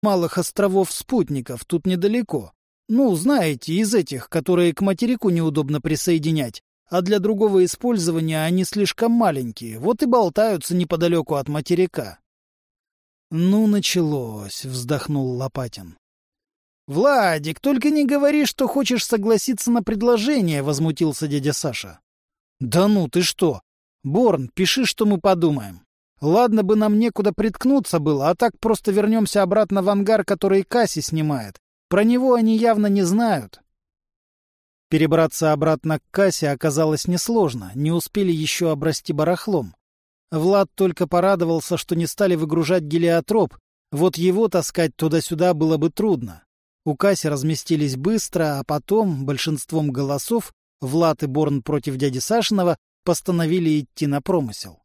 малых островов-спутников тут недалеко. Ну, знаете, из этих, которые к материку неудобно присоединять, а для другого использования они слишком маленькие, вот и болтаются неподалеку от материка. «Ну, началось», — вздохнул Лопатин. «Владик, только не говори, что хочешь согласиться на предложение», — возмутился дядя Саша. «Да ну, ты что? Борн, пиши, что мы подумаем. Ладно бы нам некуда приткнуться было, а так просто вернемся обратно в ангар, который Касси снимает. Про него они явно не знают». Перебраться обратно к Кассе оказалось несложно, не успели еще обрасти барахлом. Влад только порадовался, что не стали выгружать гелиотроп, вот его таскать туда-сюда было бы трудно. У Касси разместились быстро, а потом, большинством голосов, Влад и Борн против дяди Сашиного постановили идти на промысел.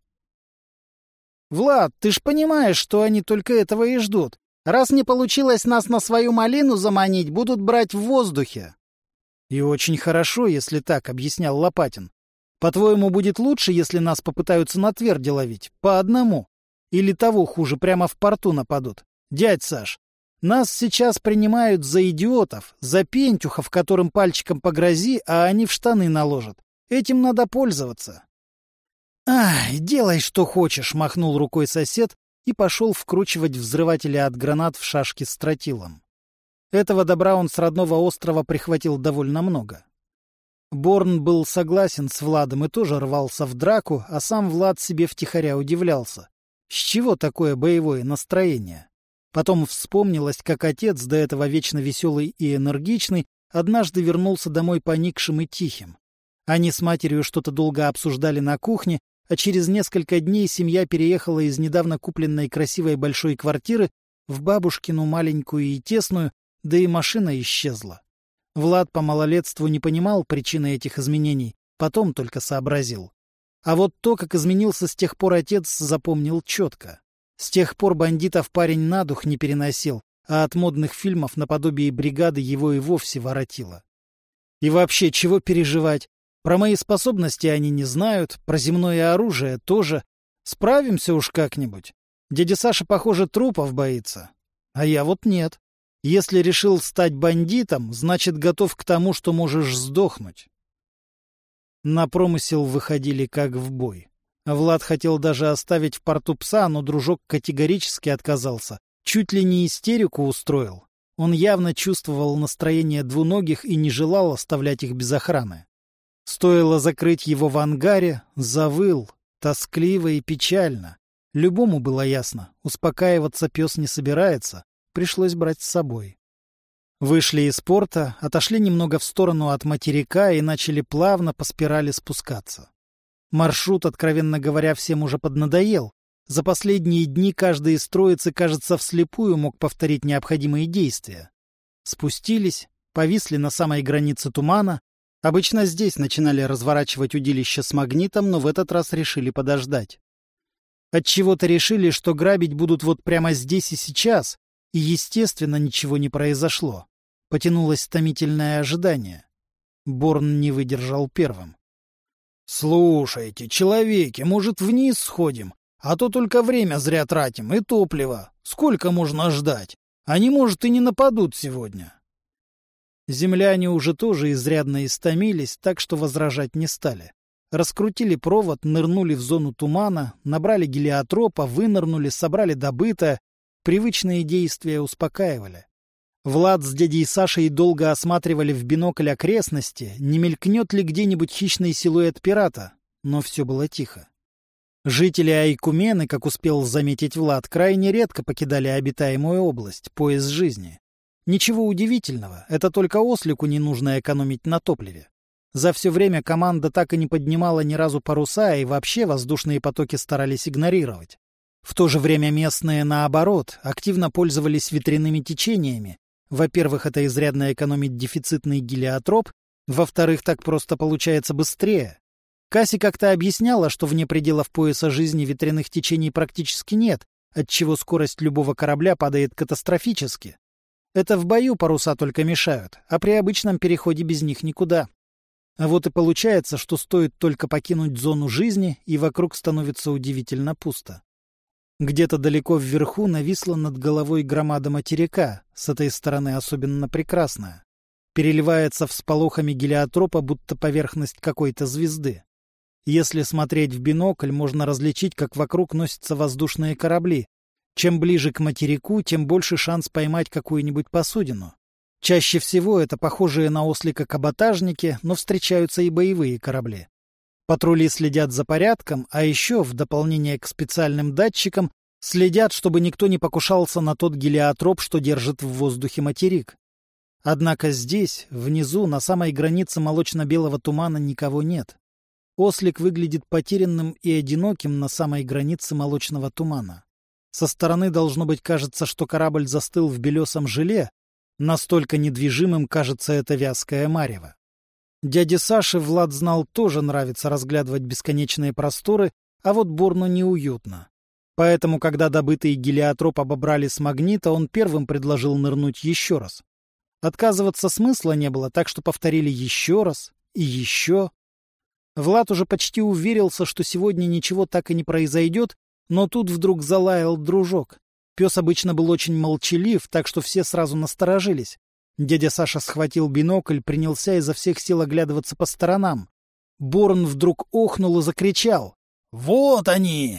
«Влад, ты ж понимаешь, что они только этого и ждут. Раз не получилось нас на свою малину заманить, будут брать в воздухе». «И очень хорошо, если так», — объяснял Лопатин. «По-твоему, будет лучше, если нас попытаются на тверди ловить? По одному? Или того хуже, прямо в порту нападут? Дядь Саш, нас сейчас принимают за идиотов, за пентюхов, которым пальчиком погрози, а они в штаны наложат. Этим надо пользоваться». «Ай, делай, что хочешь», — махнул рукой сосед и пошел вкручивать взрыватели от гранат в шашки с тротилом. Этого добра он с родного острова прихватил довольно много. Борн был согласен с Владом и тоже рвался в драку, а сам Влад себе втихаря удивлялся. С чего такое боевое настроение? Потом вспомнилось, как отец, до этого вечно веселый и энергичный, однажды вернулся домой поникшим и тихим. Они с матерью что-то долго обсуждали на кухне, а через несколько дней семья переехала из недавно купленной красивой большой квартиры в бабушкину маленькую и тесную, да и машина исчезла. Влад по малолетству не понимал причины этих изменений, потом только сообразил. А вот то, как изменился с тех пор отец, запомнил четко. С тех пор бандитов парень на дух не переносил, а от модных фильмов наподобие «Бригады» его и вовсе воротило. И вообще, чего переживать? Про мои способности они не знают, про земное оружие тоже. Справимся уж как-нибудь. Дядя Саша, похоже, трупов боится. А я вот нет. Если решил стать бандитом, значит, готов к тому, что можешь сдохнуть. На промысел выходили как в бой. Влад хотел даже оставить в порту пса, но дружок категорически отказался. Чуть ли не истерику устроил. Он явно чувствовал настроение двуногих и не желал оставлять их без охраны. Стоило закрыть его в ангаре, завыл, тоскливо и печально. Любому было ясно, успокаиваться пес не собирается. Пришлось брать с собой. Вышли из порта, отошли немного в сторону от материка и начали плавно по спирали спускаться. Маршрут, откровенно говоря, всем уже поднадоел. За последние дни каждый из троицы, кажется, вслепую мог повторить необходимые действия. Спустились, повисли на самой границе тумана. Обычно здесь начинали разворачивать удилище с магнитом, но в этот раз решили подождать. Отчего-то решили, что грабить будут вот прямо здесь и сейчас. И, естественно, ничего не произошло. Потянулось томительное ожидание. Борн не выдержал первым. «Слушайте, человеки, может, вниз сходим? А то только время зря тратим и топливо. Сколько можно ждать? Они, может, и не нападут сегодня». Земляне уже тоже изрядно истомились, так что возражать не стали. Раскрутили провод, нырнули в зону тумана, набрали гелиотропа, вынырнули, собрали добытое. Привычные действия успокаивали. Влад с дядей Сашей долго осматривали в бинокль окрестности, не мелькнет ли где-нибудь хищный силуэт пирата, но все было тихо. Жители Айкумены, как успел заметить Влад, крайне редко покидали обитаемую область, пояс жизни. Ничего удивительного, это только ослику не нужно экономить на топливе. За все время команда так и не поднимала ни разу паруса и вообще воздушные потоки старались игнорировать. В то же время местные, наоборот, активно пользовались ветряными течениями. Во-первых, это изрядно экономит дефицитный гелиотроп, во-вторых, так просто получается быстрее. Касси как-то объясняла, что вне пределов пояса жизни ветряных течений практически нет, отчего скорость любого корабля падает катастрофически. Это в бою паруса только мешают, а при обычном переходе без них никуда. А вот и получается, что стоит только покинуть зону жизни, и вокруг становится удивительно пусто. Где-то далеко вверху нависла над головой громада материка, с этой стороны особенно прекрасная. Переливается всполохами гелиотропа, будто поверхность какой-то звезды. Если смотреть в бинокль, можно различить, как вокруг носятся воздушные корабли. Чем ближе к материку, тем больше шанс поймать какую-нибудь посудину. Чаще всего это похожие на ослика каботажники, но встречаются и боевые корабли. Патрули следят за порядком, а еще, в дополнение к специальным датчикам, следят, чтобы никто не покушался на тот гелиотроп, что держит в воздухе материк. Однако здесь, внизу, на самой границе молочно-белого тумана никого нет. Ослик выглядит потерянным и одиноким на самой границе молочного тумана. Со стороны, должно быть, кажется, что корабль застыл в белесом желе, настолько недвижимым кажется это вязкое марево. Дяде Саше, Влад знал, тоже нравится разглядывать бесконечные просторы, а вот Борну неуютно. Поэтому, когда добытый гелиотроп обобрали с магнита, он первым предложил нырнуть еще раз. Отказываться смысла не было, так что повторили еще раз и еще. Влад уже почти уверился, что сегодня ничего так и не произойдет, но тут вдруг залаял дружок. Пес обычно был очень молчалив, так что все сразу насторожились. Дядя Саша схватил бинокль, принялся изо всех сил оглядываться по сторонам. Борн вдруг охнул и закричал: «Вот они!»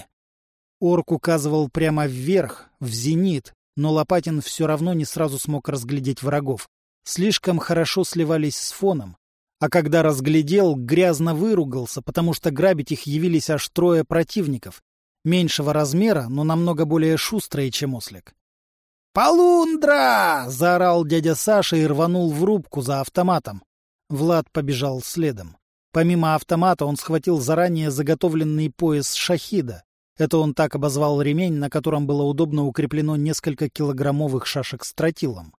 Орк указывал прямо вверх, в зенит, но Лопатин все равно не сразу смог разглядеть врагов. Слишком хорошо сливались с фоном. А когда разглядел, грязно выругался, потому что грабить их явились аж 3 противников. Меньшего размера, но намного более шустрые, чем ослик. «Полундра!» — заорал дядя Саша и рванул в рубку за автоматом. Влад побежал следом. Помимо автомата он схватил заранее заготовленный пояс шахида. Это он так обозвал ремень, на котором было удобно укреплено несколько килограммовых шашек с тротилом.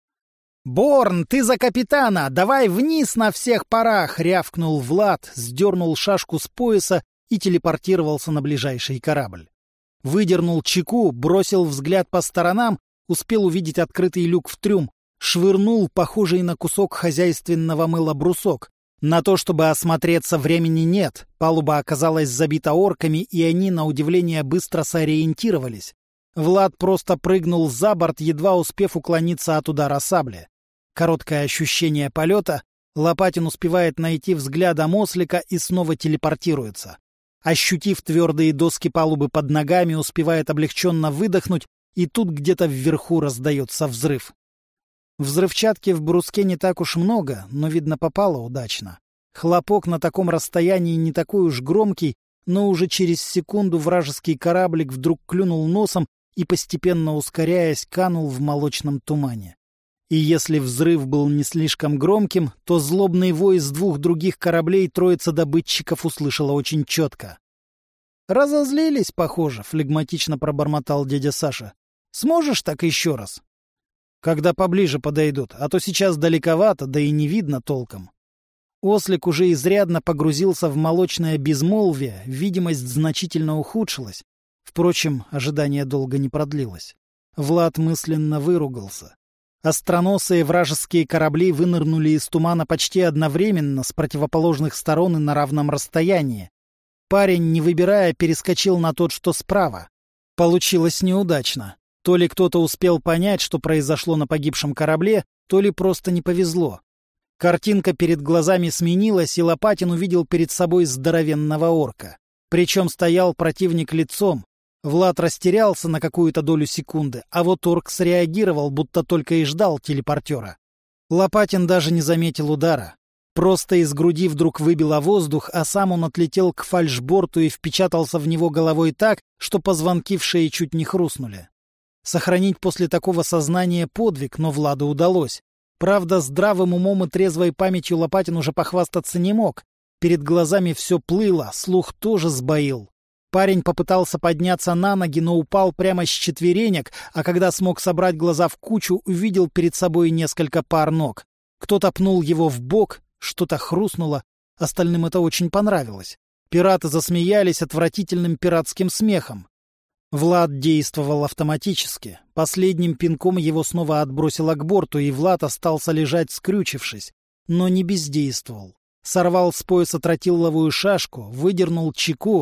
«Борн, ты за капитана! Давай вниз на всех парах!» — рявкнул Влад, сдернул шашку с пояса и телепортировался на ближайший корабль. Выдернул чеку, бросил взгляд по сторонам, успел увидеть открытый люк в трюм, швырнул похожий на кусок хозяйственного мыла брусок. На то, чтобы осмотреться, времени нет. Палуба оказалась забита орками, и они, на удивление, быстро сориентировались. Влад просто прыгнул за борт, едва успев уклониться от удара сабли. Короткое ощущение полета. Лопатин успевает найти взглядом ослика и снова телепортируется. Ощутив твердые доски палубы под ногами, успевает облегченно выдохнуть, и тут где-то вверху раздается взрыв. Взрывчатки в бруске не так уж много, но, видно, попало удачно. Хлопок на таком расстоянии не такой уж громкий, но уже через секунду вражеский кораблик вдруг клюнул носом и, постепенно ускоряясь, канул в молочном тумане. И если взрыв был не слишком громким, то злобный вой с 2 других кораблей троица добытчиков услышала очень четко. «Разозлились, похоже», — флегматично пробормотал дядя Саша. «Сможешь так еще раз?» «Когда поближе подойдут, а то сейчас далековато, да и не видно толком». Ослик уже изрядно погрузился в молочное безмолвие, видимость значительно ухудшилась. Впрочем, ожидание долго не продлилось. Влад мысленно выругался. Остроносые вражеские корабли вынырнули из тумана почти одновременно, с противоположных сторон и на равном расстоянии. Парень, не выбирая, перескочил на тот, что справа. Получилось неудачно. То ли кто-то успел понять, что произошло на погибшем корабле, то ли просто не повезло. Картинка перед глазами сменилась, и Лопатин увидел перед собой здоровенного орка. Причем стоял противник лицом. Влад растерялся на какую-то долю секунды, а вот орк среагировал, будто только и ждал телепортера. Лопатин даже не заметил удара. Просто из груди вдруг выбило воздух, а сам он отлетел к фальшборту и впечатался в него головой так, что позвонки в шее чуть не хрустнули. Сохранить после такого сознание подвиг, но Владу удалось. Правда, здравым умом и трезвой памятью Лопатин уже похвастаться не мог. Перед глазами все плыло, слух тоже сбоил. Парень попытался подняться на ноги, но упал прямо с четверенек, а когда смог собрать глаза в кучу, увидел перед собой несколько пар ног. Кто-то пнул его в бок, что-то хрустнуло, остальным это очень понравилось. Пираты засмеялись отвратительным пиратским смехом. Влад действовал автоматически. Последним пинком его снова отбросило к борту, и Влад остался лежать, скрючившись, но не бездействовал. Сорвал с пояса тротиловую шашку, выдернул чеку.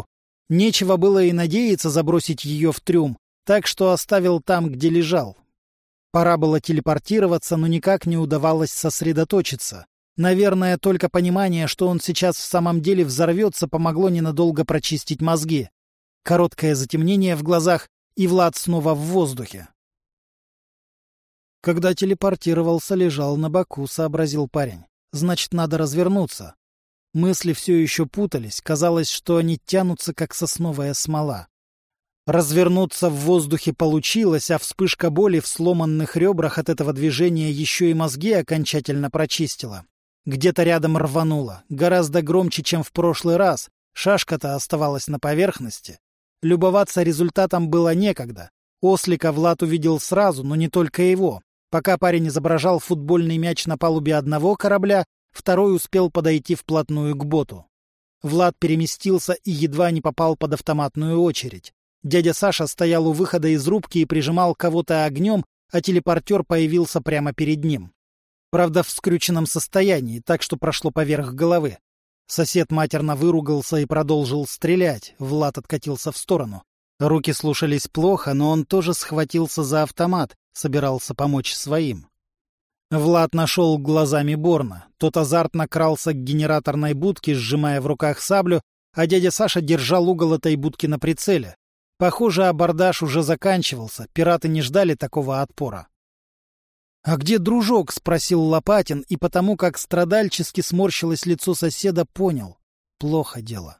Нечего было и надеяться забросить ее в трюм, так что оставил там, где лежал. Пора было телепортироваться, но никак не удавалось сосредоточиться. Наверное, только понимание, что он сейчас в самом деле взорвется, помогло ненадолго прочистить мозги. Короткое затемнение в глазах, и Влад снова в воздухе. Когда телепортировался, лежал на боку, сообразил парень. Значит, надо развернуться. Мысли все еще путались, казалось, что они тянутся, как сосновая смола. Развернуться в воздухе получилось, а вспышка боли в сломанных ребрах от этого движения еще и мозги окончательно прочистила. Где-то рядом рвануло, гораздо громче, чем в прошлый раз. Шашка-то оставалась на поверхности. Любоваться результатом было некогда. Ослика Влад увидел сразу, но не только его. Пока парень изображал футбольный мяч на палубе одного корабля, второй успел подойти вплотную к боту. Влад переместился и едва не попал под автоматную очередь. Дядя Саша стоял у выхода из рубки и прижимал кого-то огнем, а телепортер появился прямо перед ним. Правда, в скрюченном состоянии, так что прошло поверх головы. Сосед матерно выругался и продолжил стрелять. Влад откатился в сторону. Руки слушались плохо, но он тоже схватился за автомат, собирался помочь своим. Влад нашел глазами Борна. Тот азартно крался к генераторной будке, сжимая в руках саблю, а дядя Саша держал угол этой будки на прицеле. Похоже, абордаж уже заканчивался, пираты не ждали такого отпора. «А где дружок?» — спросил Лопатин, и потому как страдальчески сморщилось лицо соседа, понял. Плохо дело.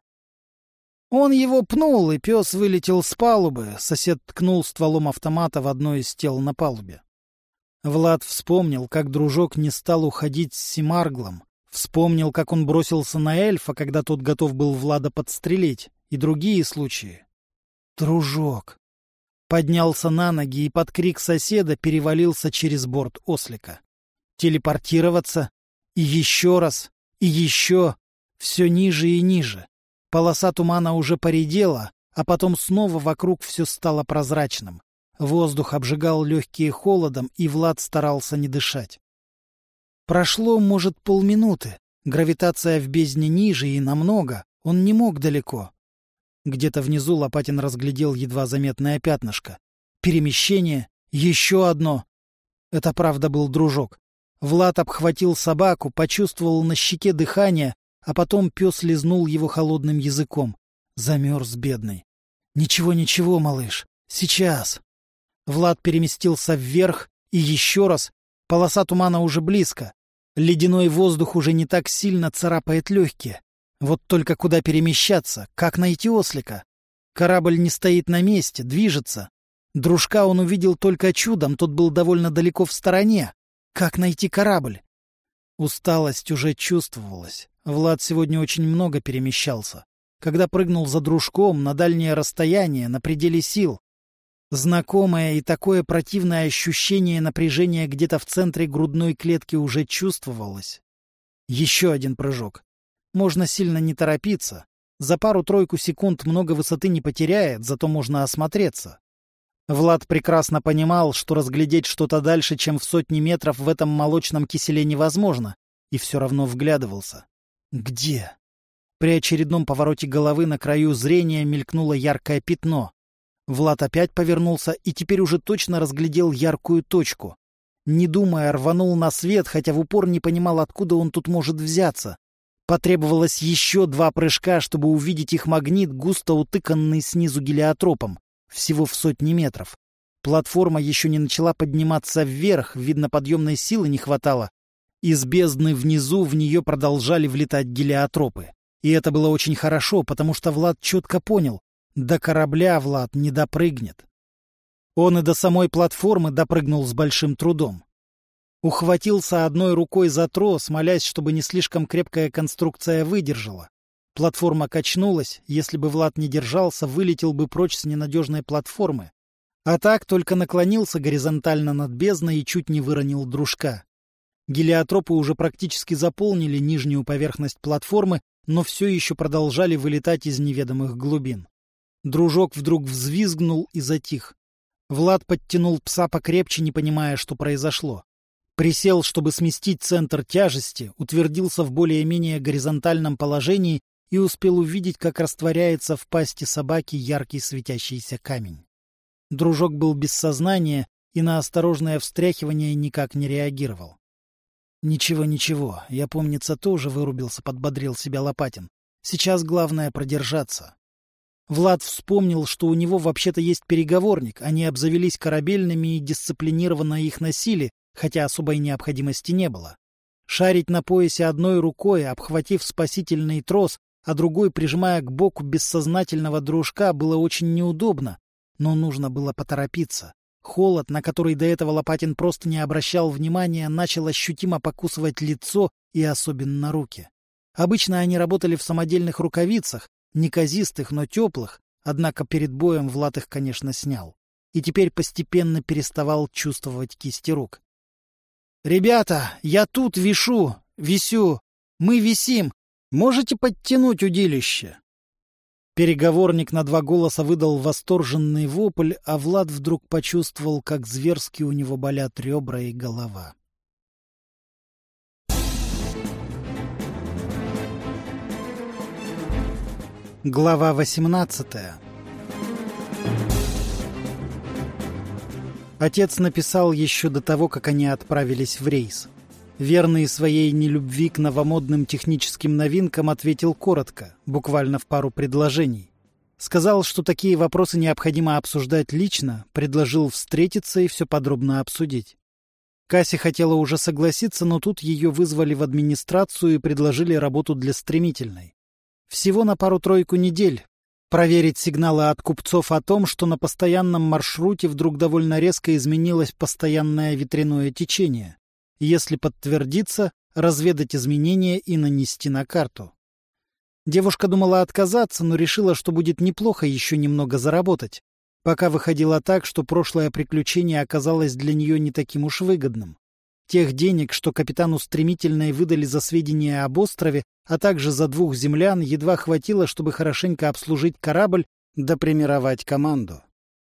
Он его пнул, и пес вылетел с палубы. Сосед ткнул стволом автомата в одно из тел на палубе. Влад вспомнил, как дружок не стал уходить с Семарглом. Вспомнил, как он бросился на эльфа, когда тот готов был Влада подстрелить. И другие случаи. Дружок. Поднялся на ноги и под крик соседа перевалился через борт ослика. Телепортироваться. И еще раз. И еще. Все ниже и ниже. Полоса тумана уже поредела, а потом снова вокруг все стало прозрачным. Воздух обжигал легкие холодом, и Влад старался не дышать. Прошло, может, полминуты. Гравитация в бездне ниже и намного. Он не мог далеко. Где-то внизу Лопатин разглядел едва заметное пятнышко. Перемещение. Еще одно. Это правда был дружок. Влад обхватил собаку, почувствовал на щеке дыхание, а потом пес лизнул его холодным языком. Замерз бедный. «Ничего, ничего, малыш. Сейчас». Влад переместился вверх, и еще раз. Полоса тумана уже близко. Ледяной воздух уже не так сильно царапает легкие. Вот только куда перемещаться? Как найти ослика? Корабль не стоит на месте, движется. Дружка он увидел только чудом, тот был довольно далеко в стороне. Как найти корабль? Усталость уже чувствовалась. Влад сегодня очень много перемещался. Когда прыгнул за дружком на дальнее расстояние, на пределе сил. Знакомое и такое противное ощущение напряжения где-то в центре грудной клетки уже чувствовалось. Еще один прыжок. Можно сильно не торопиться. За пару-тройку секунд много высоты не потеряет, зато можно осмотреться. Влад прекрасно понимал, что разглядеть что-то дальше, чем в сотни метров в этом молочном киселе невозможно, и все равно вглядывался. Где? При очередном повороте головы на краю зрения мелькнуло яркое пятно. Влад опять повернулся и теперь уже точно разглядел яркую точку. Не думая, рванул на свет, хотя в упор не понимал, откуда он тут может взяться. Потребовалось еще 2 прыжка, чтобы увидеть их магнит, густо утыканный снизу гелиотропом, всего в сотни метров. Платформа еще не начала подниматься вверх, видно, подъемной силы не хватало. Из бездны внизу в нее продолжали влетать гелиотропы. И это было очень хорошо, потому что Влад четко понял, до корабля Влад не допрыгнет. Он и до самой платформы допрыгнул с большим трудом. Ухватился одной рукой за трос, молясь, чтобы не слишком крепкая конструкция выдержала. Платформа качнулась, если бы Влад не держался, вылетел бы прочь с ненадежной платформы. А так только наклонился горизонтально над бездной и чуть не выронил дружка. Гелиотропы уже практически заполнили нижнюю поверхность платформы, но все еще продолжали вылетать из неведомых глубин. Дружок вдруг взвизгнул и затих. Влад подтянул пса покрепче, не понимая, что произошло. Присел, чтобы сместить центр тяжести, утвердился в более-менее горизонтальном положении и успел увидеть, как растворяется в пасти собаки яркий светящийся камень. Дружок был без сознания и на осторожное встряхивание никак не реагировал. «Ничего, ничего, я, помнится, тоже вырубился», — подбодрил себя Лопатин. «Сейчас главное продержаться». Влад вспомнил, что у него вообще-то есть переговорник, они обзавелись корабельными и дисциплинированно их носили, хотя особой необходимости не было. Шарить на поясе одной рукой, обхватив спасительный трос, а другой прижимая к боку бессознательного дружка, было очень неудобно, но нужно было поторопиться. Холод, на который до этого Лопатин просто не обращал внимания, начал ощутимо покусывать лицо и особенно руки. Обычно они работали в самодельных рукавицах, неказистых, но теплых, однако перед боем Влад их, конечно, снял. И теперь постепенно переставал чувствовать кисти рук. «Ребята, я тут висю. Мы висим. Можете подтянуть удилище?» Переговорник на 2 голоса выдал восторженный вопль, а Влад вдруг почувствовал, как зверски у него болят ребра и голова. Глава 18. Отец написал еще до того, как они отправились в рейс. Верный своей нелюбви к новомодным техническим новинкам ответил коротко, буквально в пару предложений. Сказал, что такие вопросы необходимо обсуждать лично, предложил встретиться и все подробно обсудить. Кася хотела уже согласиться, но тут ее вызвали в администрацию и предложили работу для стремительной. Всего на пару-тройку недель. Проверить сигналы от купцов о том, что на постоянном маршруте вдруг довольно резко изменилось постоянное ветряное течение. Если подтвердится, разведать изменения и нанести на карту. Девушка думала отказаться, но решила, что будет неплохо еще немного заработать. Пока выходило так, что прошлое приключение оказалось для нее не таким уж выгодным. Тех денег, что капитану Стремительной выдали за сведения об острове, а также за 2 землян, едва хватило, чтобы хорошенько обслужить корабль да премировать команду.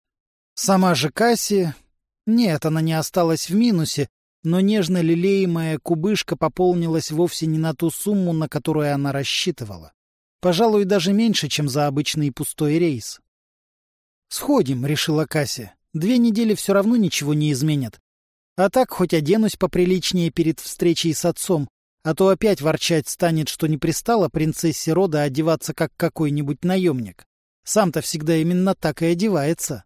Сама же Касси... Нет, она не осталась в минусе, но нежно лелеемая кубышка пополнилась вовсе не на ту сумму, на которую она рассчитывала. Пожалуй, даже меньше, чем за обычный пустой рейс. «Сходим», — решила Касси. 2 недели все равно ничего не изменят. А так хоть оденусь поприличнее перед встречей с отцом, а то опять ворчать станет, что не пристало принцессе рода одеваться как какой-нибудь наемник. Сам-то всегда именно так и одевается.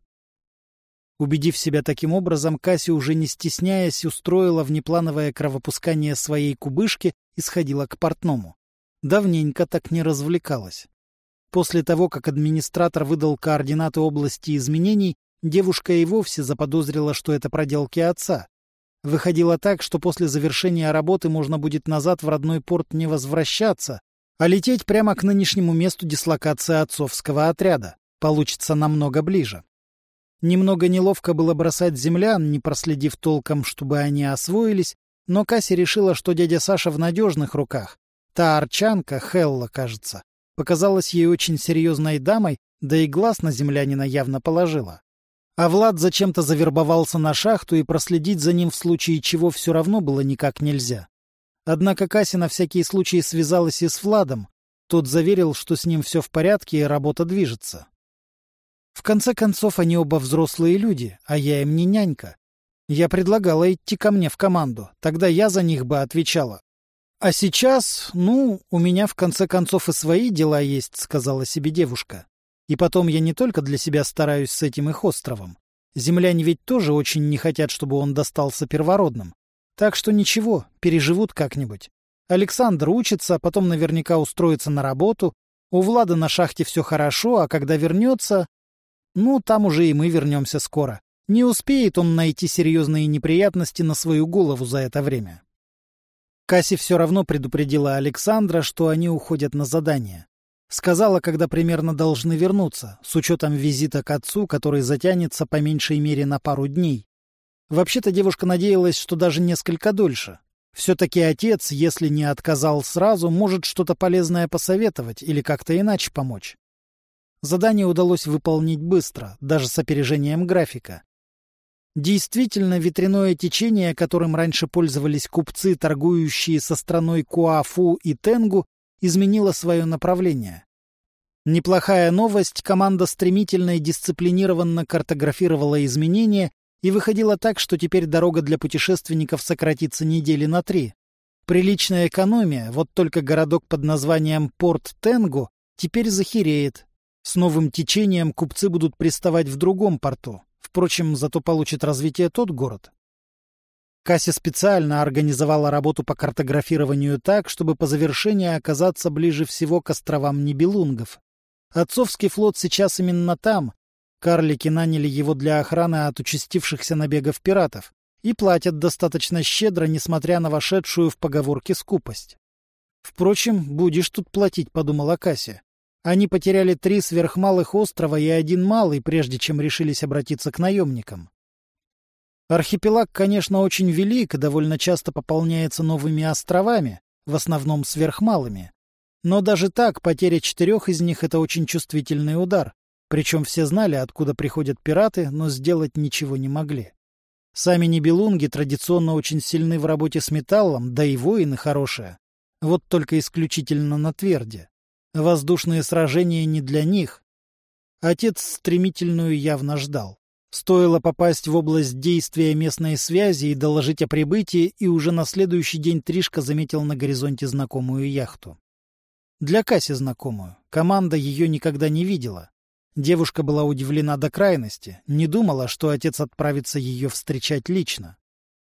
Убедив себя таким образом, Кася, уже не стесняясь, устроила внеплановое кровопускание своей кубышки и сходила к портному. Давненько так не развлекалась. После того, как администратор выдал координаты области изменений, девушка и вовсе заподозрила, что это проделки отца. Выходило так, что после завершения работы можно будет назад в родной порт не возвращаться, а лететь прямо к нынешнему месту дислокации отцовского отряда. Получится намного ближе. Немного неловко было бросать землян, не проследив толком, чтобы они освоились, но Кася решила, что дядя Саша в надежных руках. Та арчанка, Хелла, кажется, показалась ей очень серьезной дамой, да и глаз на землянина явно положила. А Влад зачем-то завербовался на шахту, и проследить за ним в случае чего все равно было никак нельзя. Однако Кася на всякий случай связалась и с Владом. Тот заверил, что с ним все в порядке и работа движется. В конце концов, они оба взрослые люди, а я им не нянька. Я предлагала идти ко мне в команду, тогда я за них бы отвечала. А сейчас, у меня в конце концов и свои дела есть, сказала себе девушка. И потом я не только для себя стараюсь с этим их островом. Земляне ведь тоже очень не хотят, чтобы он достался первородным. Так что ничего, переживут как-нибудь. Александр учится, потом наверняка устроится на работу. У Влада на шахте все хорошо, а когда вернется... там уже и мы вернемся скоро. Не успеет он найти серьезные неприятности на свою голову за это время. Касси все равно предупредила Александра, что они уходят на задание. Сказала, когда примерно должны вернуться, с учетом визита к отцу, который затянется по меньшей мере на пару дней. Вообще-то девушка надеялась, что даже несколько дольше. Все-таки отец, если не отказал сразу, может что-то полезное посоветовать или как-то иначе помочь. Задание удалось выполнить быстро, даже с опережением графика. Действительно, ветряное течение, которым раньше пользовались купцы, торгующие со страной Куафу и Тенгу, изменила свое направление. Неплохая новость, команда стремительно и дисциплинированно картографировала изменения, и выходило так, что теперь дорога для путешественников сократится недели на 3. Приличная экономия, вот только городок под названием Порт Тенгу теперь захереет. С новым течением купцы будут приставать в другом порту. Впрочем, зато получит развитие тот город. Касси специально организовала работу по картографированию так, чтобы по завершении оказаться ближе всего к островам Нибелунгов. Отцовский флот сейчас именно там. Карлики наняли его для охраны от участившихся набегов пиратов и платят достаточно щедро, несмотря на вошедшую в поговорке скупость. «Впрочем, будешь тут платить», — подумала Касси. Они потеряли 3 сверхмалых острова и 1 малый, прежде чем решились обратиться к наемникам. Архипелаг, конечно, очень велик и довольно часто пополняется новыми островами, в основном сверхмалыми. Но даже так, потеря 4 из них — это очень чувствительный удар. Причем все знали, откуда приходят пираты, но сделать ничего не могли. Сами нибелунги традиционно очень сильны в работе с металлом, да и воины хорошие. Вот только исключительно на тверде. Воздушные сражения не для них. Отец стремительную явно ждал. Стоило попасть в область действия местной связи и доложить о прибытии, и уже на следующий день Тришка заметил на горизонте знакомую яхту. Для Касси знакомую. Команда ее никогда не видела. Девушка была удивлена до крайности, не думала, что отец отправится ее встречать лично.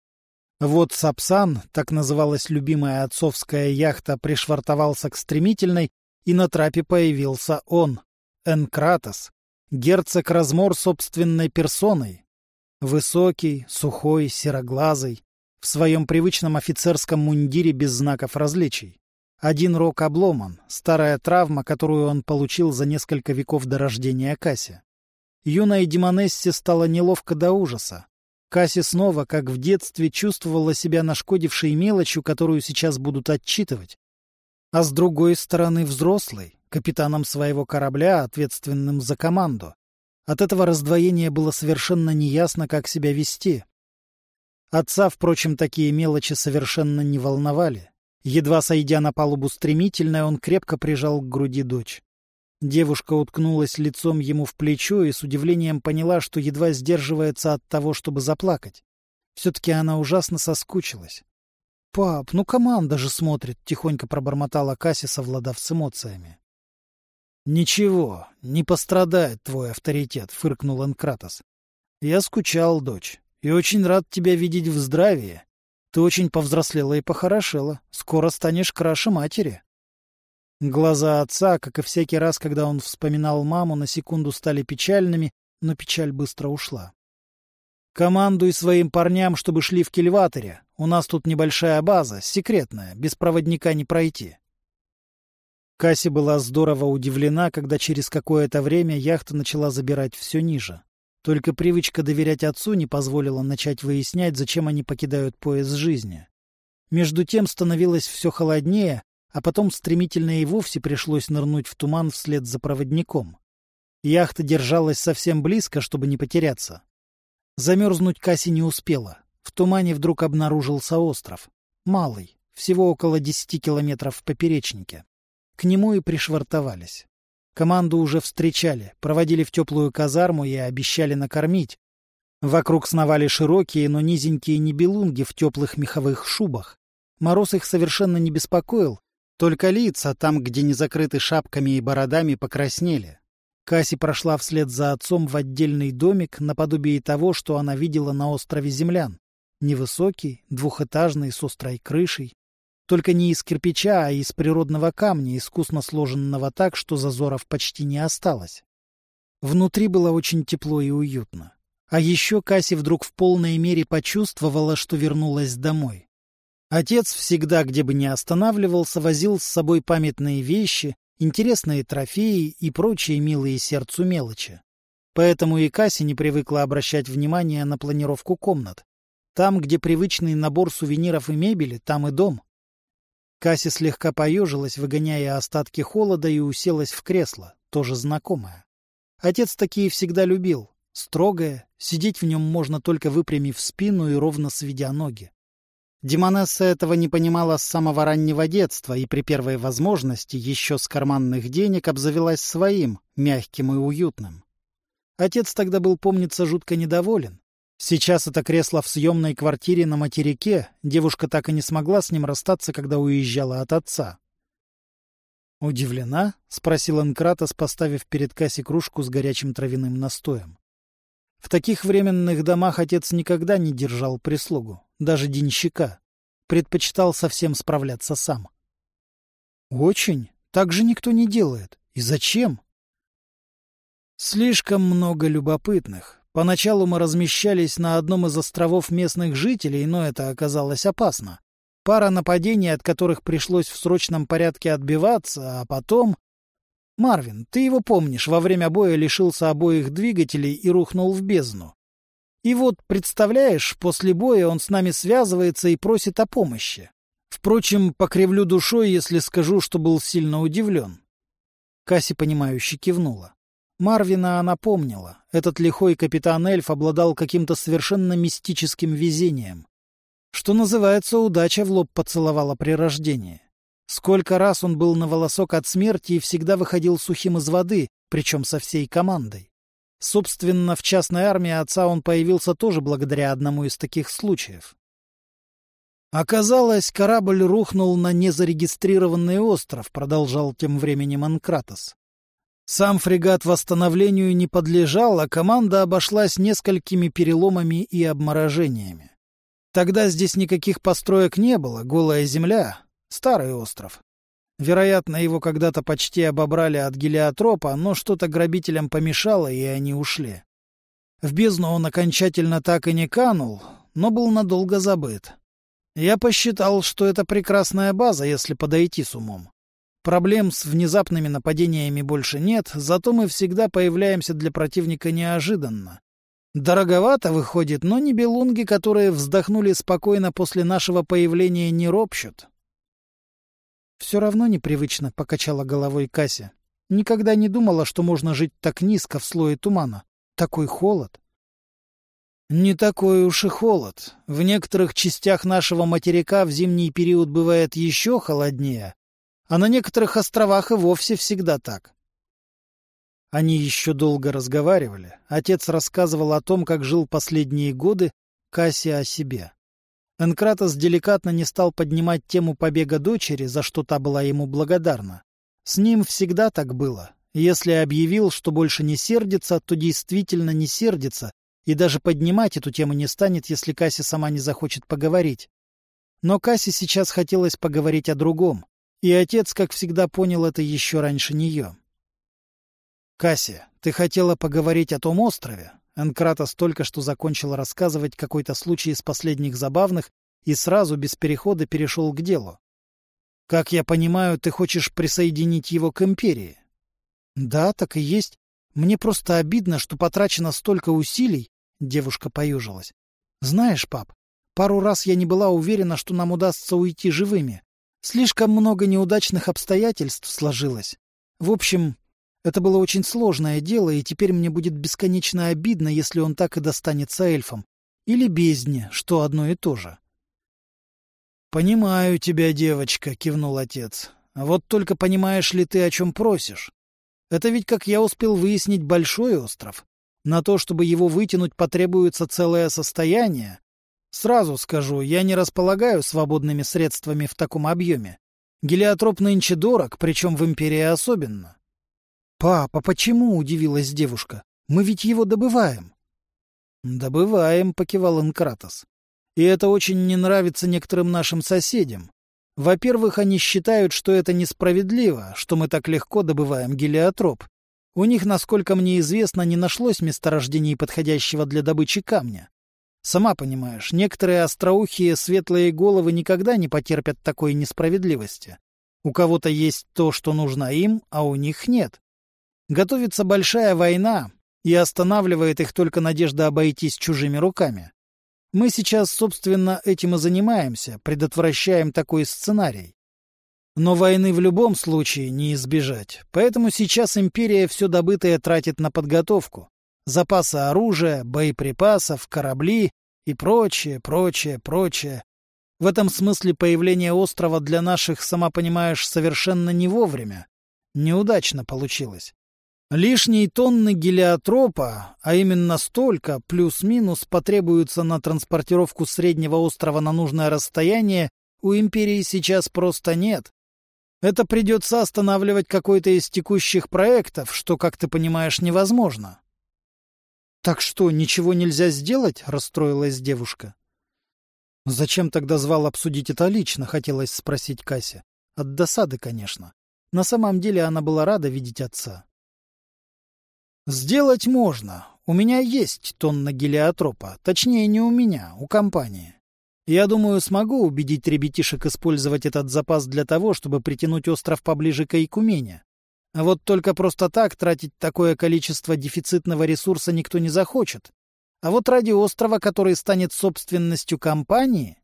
Вот Сапсан, так называлась любимая отцовская яхта, пришвартовался к стремительной, и на трапе появился он, Энкратос, герцог Размор собственной персоной. Высокий, сухой, сероглазый, в своем привычном офицерском мундире без знаков различий. Один рог обломан, старая травма, которую он получил за несколько веков до рождения Касси. Юной Демонессе стало неловко до ужаса. Касси снова, как в детстве, чувствовала себя нашкодившей мелочью, которую сейчас будут отчитывать. А с другой стороны взрослый, капитаном своего корабля, ответственным за команду. От этого раздвоения было совершенно неясно, как себя вести. Отца, впрочем, такие мелочи совершенно не волновали. Едва сойдя на палубу стремительно, он крепко прижал к груди дочь. Девушка уткнулась лицом ему в плечо и с удивлением поняла, что едва сдерживается от того, чтобы заплакать. Все-таки она ужасно соскучилась. — Пап, ну команда же смотрит, — тихонько пробормотала Касси, совладав с эмоциями. — Ничего, не пострадает твой авторитет, — фыркнул Энкратос. — Я скучал, дочь, и очень рад тебя видеть в здравии. Ты очень повзрослела и похорошела. Скоро станешь краше матери. Глаза отца, как и всякий раз, когда он вспоминал маму, на секунду стали печальными, но печаль быстро ушла. «Командуй своим парням, чтобы шли в кильваторе. У нас тут небольшая база, секретная, без проводника не пройти». Касси была здорово удивлена, когда через какое-то время яхта начала забирать все ниже. Только привычка доверять отцу не позволила начать выяснять, зачем они покидают пояс жизни. Между тем становилось все холоднее, а потом стремительно и вовсе пришлось нырнуть в туман вслед за проводником. Яхта держалась совсем близко, чтобы не потеряться. Замерзнуть Касси не успела. В тумане вдруг обнаружился остров. Малый, всего около 10 километров в поперечнике. К нему и пришвартовались. Команду уже встречали, проводили в теплую казарму и обещали накормить. Вокруг сновали широкие, но низенькие нибелунги в теплых меховых шубах. Мороз их совершенно не беспокоил, только лица, там, где не закрыты шапками и бородами, покраснели. Касси прошла вслед за отцом в отдельный домик, наподобие того, что она видела на острове Землян. Невысокий, двухэтажный, с острой крышей. Только не из кирпича, а из природного камня, искусно сложенного так, что зазоров почти не осталось. Внутри было очень тепло и уютно. А еще Касси вдруг в полной мере почувствовала, что вернулась домой. Отец всегда, где бы ни останавливался, возил с собой памятные вещи, интересные трофеи и прочие милые сердцу мелочи. Поэтому и Касси не привыкла обращать внимание на планировку комнат. Там, где привычный набор сувениров и мебели, там и дом. Касси слегка поежилась, выгоняя остатки холода, и уселась в кресло, тоже знакомое. Отец такие всегда любил. Строгое, сидеть в нем можно только выпрямив спину и ровно сведя ноги. Демонесса этого не понимала с самого раннего детства и при первой возможности еще с карманных денег обзавелась своим, мягким и уютным. Отец тогда был, помнится, жутко недоволен. Сейчас это кресло в съемной квартире на материке, девушка так и не смогла с ним расстаться, когда уезжала от отца. «Удивлена?» — спросил Энкратос, поставив перед Касси кружку с горячим травяным настоем. В таких временных домах отец никогда не держал прислугу, даже денщика. Предпочитал совсем справляться сам. «Очень. Так же никто не делает. И зачем?» «Слишком много любопытных. Поначалу мы размещались на одном из островов местных жителей, но это оказалось опасно. Пара нападений, от которых пришлось в срочном порядке отбиваться, а потом... Марвин, ты его помнишь, во время боя лишился обоих двигателей и рухнул в бездну. И вот, представляешь, после боя он с нами связывается и просит о помощи. Впрочем, покривлю душой, если скажу, что был сильно удивлен». Касси, понимающе кивнула. Марвина она помнила. Этот лихой капитан-эльф обладал каким-то совершенно мистическим везением. Что называется, удача в лоб поцеловала при рождении. Сколько раз он был на волосок от смерти и всегда выходил сухим из воды, причем со всей командой. Собственно, в частной армии отца он появился тоже благодаря одному из таких случаев. «Оказалось, корабль рухнул на незарегистрированный остров», — продолжал тем временем Энкратос. «Сам фрегат восстановлению не подлежал, а команда обошлась несколькими переломами и обморожениями. Тогда здесь никаких построек не было, голая земля, старый остров. Вероятно, его когда-то почти обобрали от гелиотропа, но что-то грабителям помешало, и они ушли. В бездну он окончательно так и не канул, но был надолго забыт. Я посчитал, что это прекрасная база, если подойти с умом. Проблем с внезапными нападениями больше нет, зато мы всегда появляемся для противника неожиданно. Дороговато выходит, но нибелунги, которые вздохнули спокойно после нашего появления, не ропщут». «Все равно непривычно», — покачала головой Кася. «Никогда не думала, что можно жить так низко в слое тумана. Такой холод». «Не такой уж и холод. В некоторых частях нашего материка в зимний период бывает еще холоднее, а на некоторых островах и вовсе всегда так». Они еще долго разговаривали. Отец рассказывал о том, как жил последние годы, Касси о себе. Энкратос деликатно не стал поднимать тему побега дочери, за что та была ему благодарна. С ним всегда так было. Если объявил, что больше не сердится, то действительно не сердится, и даже поднимать эту тему не станет, если Касси сама не захочет поговорить. Но Касси сейчас хотелось поговорить о другом, и отец, как всегда, понял это еще раньше нее. «Касси, ты хотела поговорить о том острове?» Энкратос только что закончил рассказывать какой-то случай из последних забавных и сразу, без перехода, перешел к делу. «Как я понимаю, ты хочешь присоединить его к империи?» «Да, так и есть. Мне просто обидно, что потрачено столько усилий», — девушка поюжилась. «Знаешь, пап, пару раз я не была уверена, что нам удастся уйти живыми. Слишком много неудачных обстоятельств сложилось. В общем, это было очень сложное дело, и теперь мне будет бесконечно обидно, если он так и достанется эльфам. Или бездне, что одно и то же». «Понимаю тебя, девочка», — кивнул отец. «Вот только понимаешь ли ты, о чем просишь? Это ведь, как я успел выяснить, большой остров. На то, чтобы его вытянуть, потребуется целое состояние. Сразу скажу, я не располагаю свободными средствами в таком объеме. Гелиотроп нынче дорог, причем в империи особенно». «Папа, почему?» — удивилась девушка. «Мы ведь его добываем». «Добываем», — покивал Энкратос. «И это очень не нравится некоторым нашим соседям. Во-первых, они считают, что это несправедливо, что мы так легко добываем гелиотроп. У них, насколько мне известно, не нашлось месторождений подходящего для добычи камня. Сама понимаешь, некоторые остроухие светлые головы никогда не потерпят такой несправедливости. У кого-то есть то, что нужно им, а у них нет. Готовится большая война, и останавливает их только надежда обойтись чужими руками. Мы сейчас, собственно, этим и занимаемся, предотвращаем такой сценарий. Но войны в любом случае не избежать, поэтому сейчас империя все добытое тратит на подготовку. Запасы оружия, боеприпасов, корабли и прочее, прочее, прочее. В этом смысле появление острова для наших, сама понимаешь, совершенно не вовремя. Неудачно получилось. Лишние тонны гелиотропа, а именно столько, плюс-минус, потребуются на транспортировку среднего острова на нужное расстояние, у Империи сейчас просто нет. Это придется останавливать какой-то из текущих проектов, что, как ты понимаешь, невозможно. — Так что, ничего нельзя сделать? — расстроилась девушка. — Зачем тогда звал обсудить это лично? — хотелось спросить Кася. От досады, конечно. На самом деле она была рада видеть отца. — Сделать можно. У меня есть тонна гелиотропа. Точнее, не у меня, у компании. Я думаю, смогу убедить ребятишек использовать этот запас для того, чтобы притянуть остров поближе к Айкумене. А вот только просто так тратить такое количество дефицитного ресурса никто не захочет. А вот ради острова, который станет собственностью компании...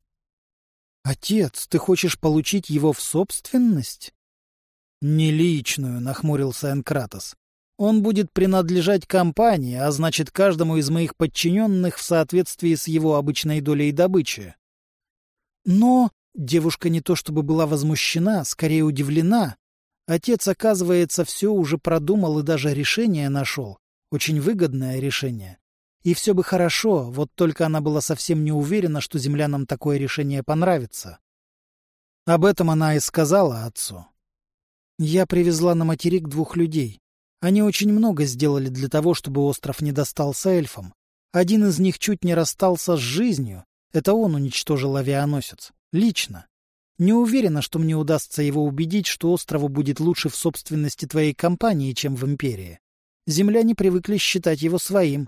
Отец, ты хочешь получить его в собственность? Не личную, нахмурился Энкратос. Он будет принадлежать компании, а значит каждому из моих подчиненных в соответствии с его обычной долей добычи. Но девушка не то чтобы была возмущена, скорее удивлена. Отец, оказывается, все уже продумал и даже решение нашел. Очень выгодное решение. И все бы хорошо, вот только она была совсем не уверена, что землянам такое решение понравится. Об этом она и сказала отцу. Я привезла на материк 2 людей. Они очень много сделали для того, чтобы остров не достался эльфам. Один из них чуть не расстался с жизнью. Это он уничтожил авианосец. Лично. Не уверена, что мне удастся его убедить, что острову будет лучше в собственности твоей компании, чем в Империи. Земляне привыкли считать его своим.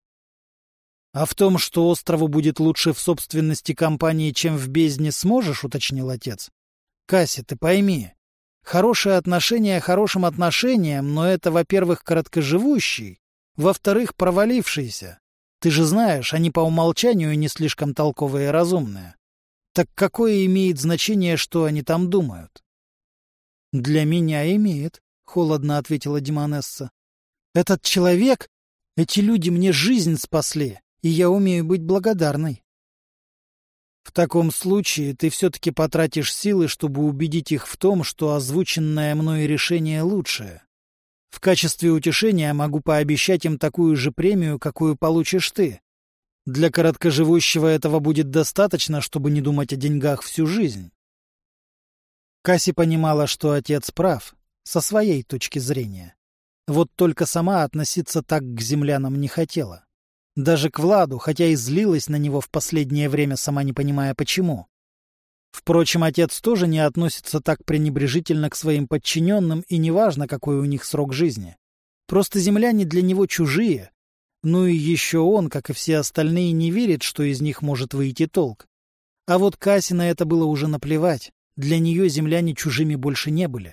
— А в том, что острову будет лучше в собственности компании, чем в бездне, сможешь, — уточнил отец. — Кася, ты пойми. Хорошие отношения хорошим отношениям, но это, во-первых, короткоживущий, во-вторых, провалившийся. Ты же знаешь, они по умолчанию не слишком толковые и разумные. Так какое имеет значение, что они там думают? — Для меня имеет, — холодно ответила Демонесса. — Этот человек, эти люди мне жизнь спасли, и я умею быть благодарной. — В таком случае ты все-таки потратишь силы, чтобы убедить их в том, что озвученное мной решение лучшее. В качестве утешения могу пообещать им такую же премию, какую получишь ты. Для короткоживущего этого будет достаточно, чтобы не думать о деньгах всю жизнь. Касси понимала, что отец прав, со своей точки зрения. Вот только сама относиться так к землянам не хотела. Даже к Владу, хотя и злилась на него в последнее время, сама не понимая почему. Впрочем, отец тоже не относится так пренебрежительно к своим подчиненным, и неважно, какой у них срок жизни. Просто земляне для него чужие. Ну и еще он, как и все остальные, не верит, что из них может выйти толк. А вот Кассе на это было уже наплевать. Для нее земляне чужими больше не были.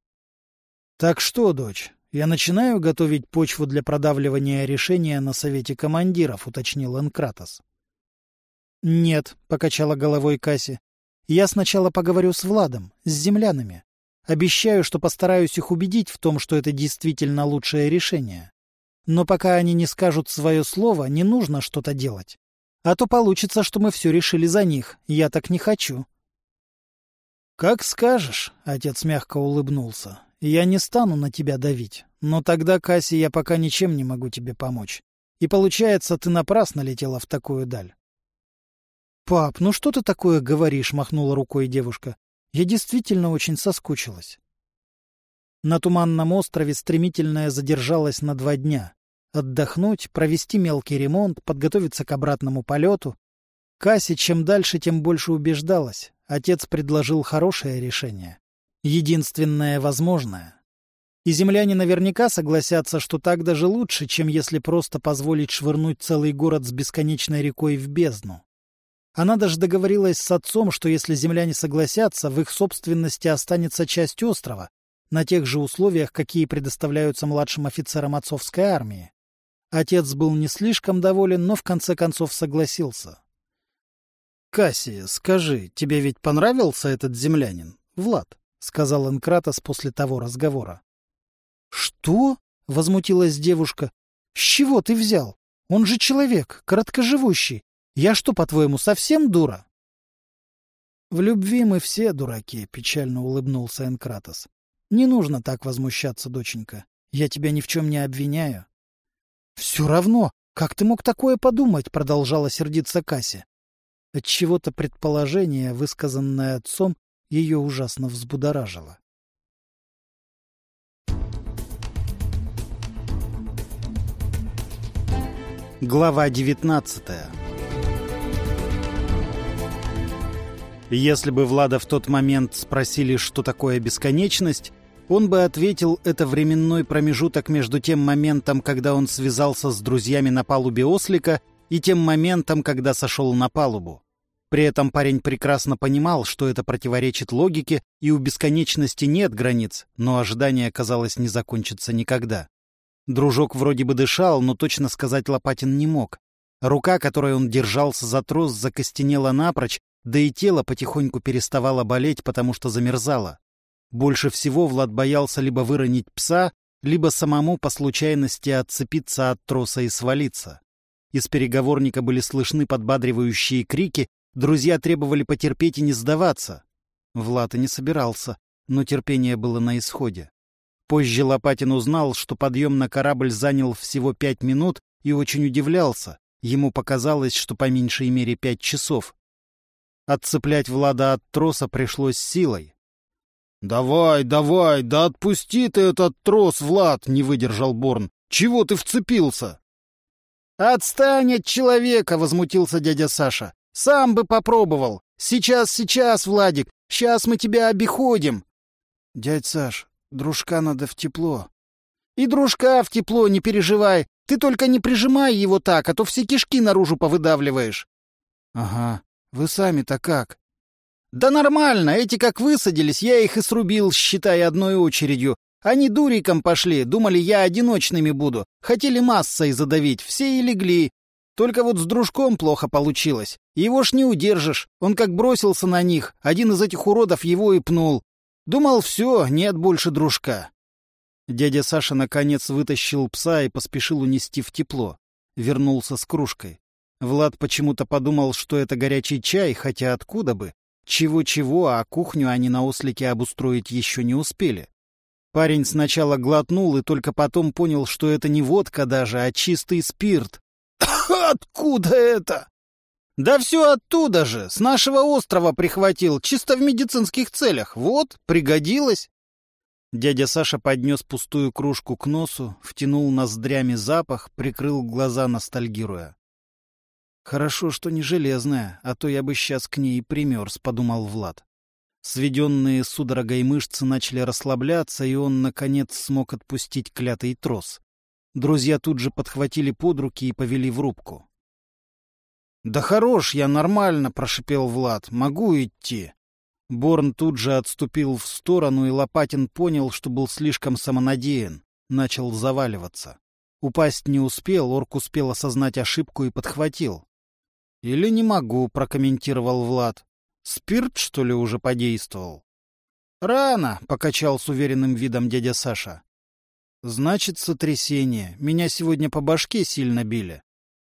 — Так что, дочь, я начинаю готовить почву для продавливания решения на совете командиров, — уточнил Энкратос. — Нет, — покачала головой Касси. Я сначала поговорю с Владом, с землянами. Обещаю, что постараюсь их убедить в том, что это действительно лучшее решение. Но пока они не скажут свое слово, не нужно что-то делать. А то получится, что мы все решили за них. Я так не хочу. — Как скажешь, — отец мягко улыбнулся. — Я не стану на тебя давить. Но тогда, Касси, я пока ничем не могу тебе помочь. И получается, ты напрасно летела в такую даль. — Пап, ну что ты такое говоришь? — махнула рукой девушка. — Я действительно очень соскучилась. На Туманном острове стремительная задержалась на 2 дня. Отдохнуть, провести мелкий ремонт, подготовиться к обратному полету. Касси чем дальше, тем больше убеждалась. Отец предложил хорошее решение. Единственное возможное. И земляне наверняка согласятся, что так даже лучше, чем если просто позволить швырнуть целый город с бесконечной рекой в бездну. Она даже договорилась с отцом, что если земляне согласятся, в их собственности останется часть острова, на тех же условиях, какие предоставляются младшим офицерам отцовской армии. Отец был не слишком доволен, но в конце концов согласился. — Касси, скажи, тебе ведь понравился этот землянин, Влад? — сказал Энкратос после того разговора. — Что? — возмутилась девушка. — С чего ты взял? Он же человек, короткоживущий. Я что, по-твоему, совсем дура? В любви мы все дураки, — печально улыбнулся Энкратос. Не нужно так возмущаться, доченька. Я тебя ни в чем не обвиняю. Все равно, как ты мог такое подумать, — продолжала сердиться Касси. Отчего-то предположение, высказанное отцом, ее ужасно взбудоражило. Глава 19. Если бы Влада в тот момент спросили, что такое бесконечность, он бы ответил, это временной промежуток между тем моментом, когда он связался с друзьями на палубе ослика, и тем моментом, когда сошел на палубу. При этом парень прекрасно понимал, что это противоречит логике, и у бесконечности нет границ, но ожидание, казалось, не закончится никогда. Дружок вроде бы дышал, но точно сказать Лопатин не мог. Рука, которой он держался за трос, закостенела напрочь, да и тело потихоньку переставало болеть, потому что замерзало. Больше всего Влад боялся либо выронить пса, либо самому по случайности отцепиться от троса и свалиться. Из переговорника были слышны подбадривающие крики, друзья требовали потерпеть и не сдаваться. Влад и не собирался, но терпение было на исходе. Позже Лопатин узнал, что подъем на корабль занял всего 5 минут, и очень удивлялся. Ему показалось, что по меньшей мере 5 часов. Отцеплять Влада от троса пришлось силой. «Давай, давай, да отпусти ты этот трос, Влад!» — не выдержал Борн. «Чего ты вцепился?» «Отстань от человека!» — возмутился дядя Саша. «Сам бы попробовал! Сейчас, Владик! Сейчас мы тебя обиходим!» «Дядь Саш, дружка надо в тепло». «И дружка в тепло, не переживай! Ты только не прижимай его так, а то все кишки наружу повыдавливаешь!» «Ага. Вы сами-то как?» «Да нормально, эти как высадились, я их и срубил, считай, одной очередью. Они дуриком пошли, думали, я одиночными буду. Хотели массой задавить, все и легли. Только вот с дружком плохо получилось. Его ж не удержишь, он как бросился на них, один из этих уродов его и пнул. Думал, все, нет больше дружка». Дядя Саша наконец вытащил пса и поспешил унести в тепло. Вернулся с кружкой. Влад почему-то подумал, что это горячий чай, хотя откуда бы? Чего-чего, а кухню они на ослике обустроить еще не успели. Парень сначала глотнул и только потом понял, что это не водка даже, а чистый спирт. «Откуда это?» «Да все оттуда же, с нашего острова прихватил, чисто в медицинских целях. Вот, пригодилось». Дядя Саша поднес пустую кружку к носу, втянул ноздрями запах, прикрыл глаза, ностальгируя. «Хорошо, что не железная, а то я бы сейчас к ней примерз», — подумал Влад. Сведенные судорогой мышцы начали расслабляться, и он, наконец, смог отпустить клятый трос. Друзья тут же подхватили под руки и повели в рубку. «Да хорош, я нормально», — прошипел Влад. «Могу идти». Борн тут же отступил в сторону, и Лопатин понял, что был слишком самонадеян. Начал заваливаться. Упасть не успел, орк успел осознать ошибку и подхватил. «Или не могу», — прокомментировал Влад. «Спирт, что ли, уже подействовал?» «Рано», — покачал с уверенным видом дядя Саша. «Значит, сотрясение. Меня сегодня по башке сильно били».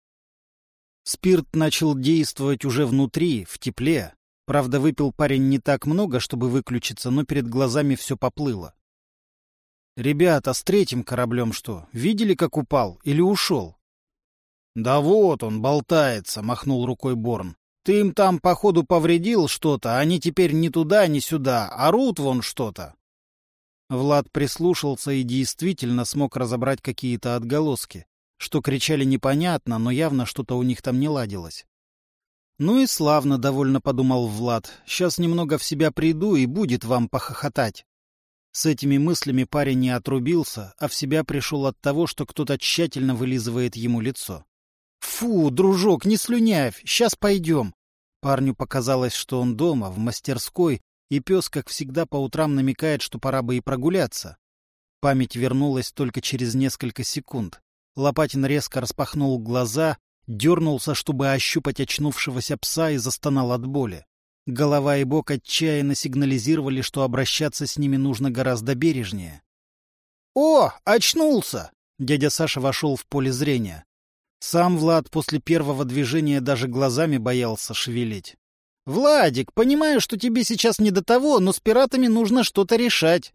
Спирт начал действовать уже внутри, в тепле. Правда, выпил парень не так много, чтобы выключиться, но перед глазами все поплыло. «Ребята, с третьим кораблем что? Видели, как упал? Или ушел?» «Да вот он, болтается», — махнул рукой Борн. «Ты им там, походу, повредил что-то, они теперь ни туда, ни сюда, орут вон что-то». Влад прислушался и действительно смог разобрать какие-то отголоски. Что кричали, непонятно, но явно что-то у них там не ладилось. «Ну и славно», — довольно подумал Влад. «Сейчас немного в себя приду, и будет вам похохотать». С этими мыслями парень не отрубился, а в себя пришел от того, что кто-то тщательно вылизывает ему лицо. «Фу, дружок, не слюнявь, сейчас пойдем». Парню показалось, что он дома, в мастерской, и пес, как всегда, по утрам намекает, что пора бы и прогуляться. Память вернулась только через несколько секунд. Лопатин резко распахнул глаза, дернулся, чтобы ощупать очнувшегося пса, и застонал от боли. Голова и бок отчаянно сигнализировали, что обращаться с ними нужно гораздо бережнее. «О, очнулся!» — дядя Саша вошел в поле зрения. Сам Влад после первого движения даже глазами боялся шевелить. Владик, понимаю, что тебе сейчас не до того, но с пиратами нужно что-то решать.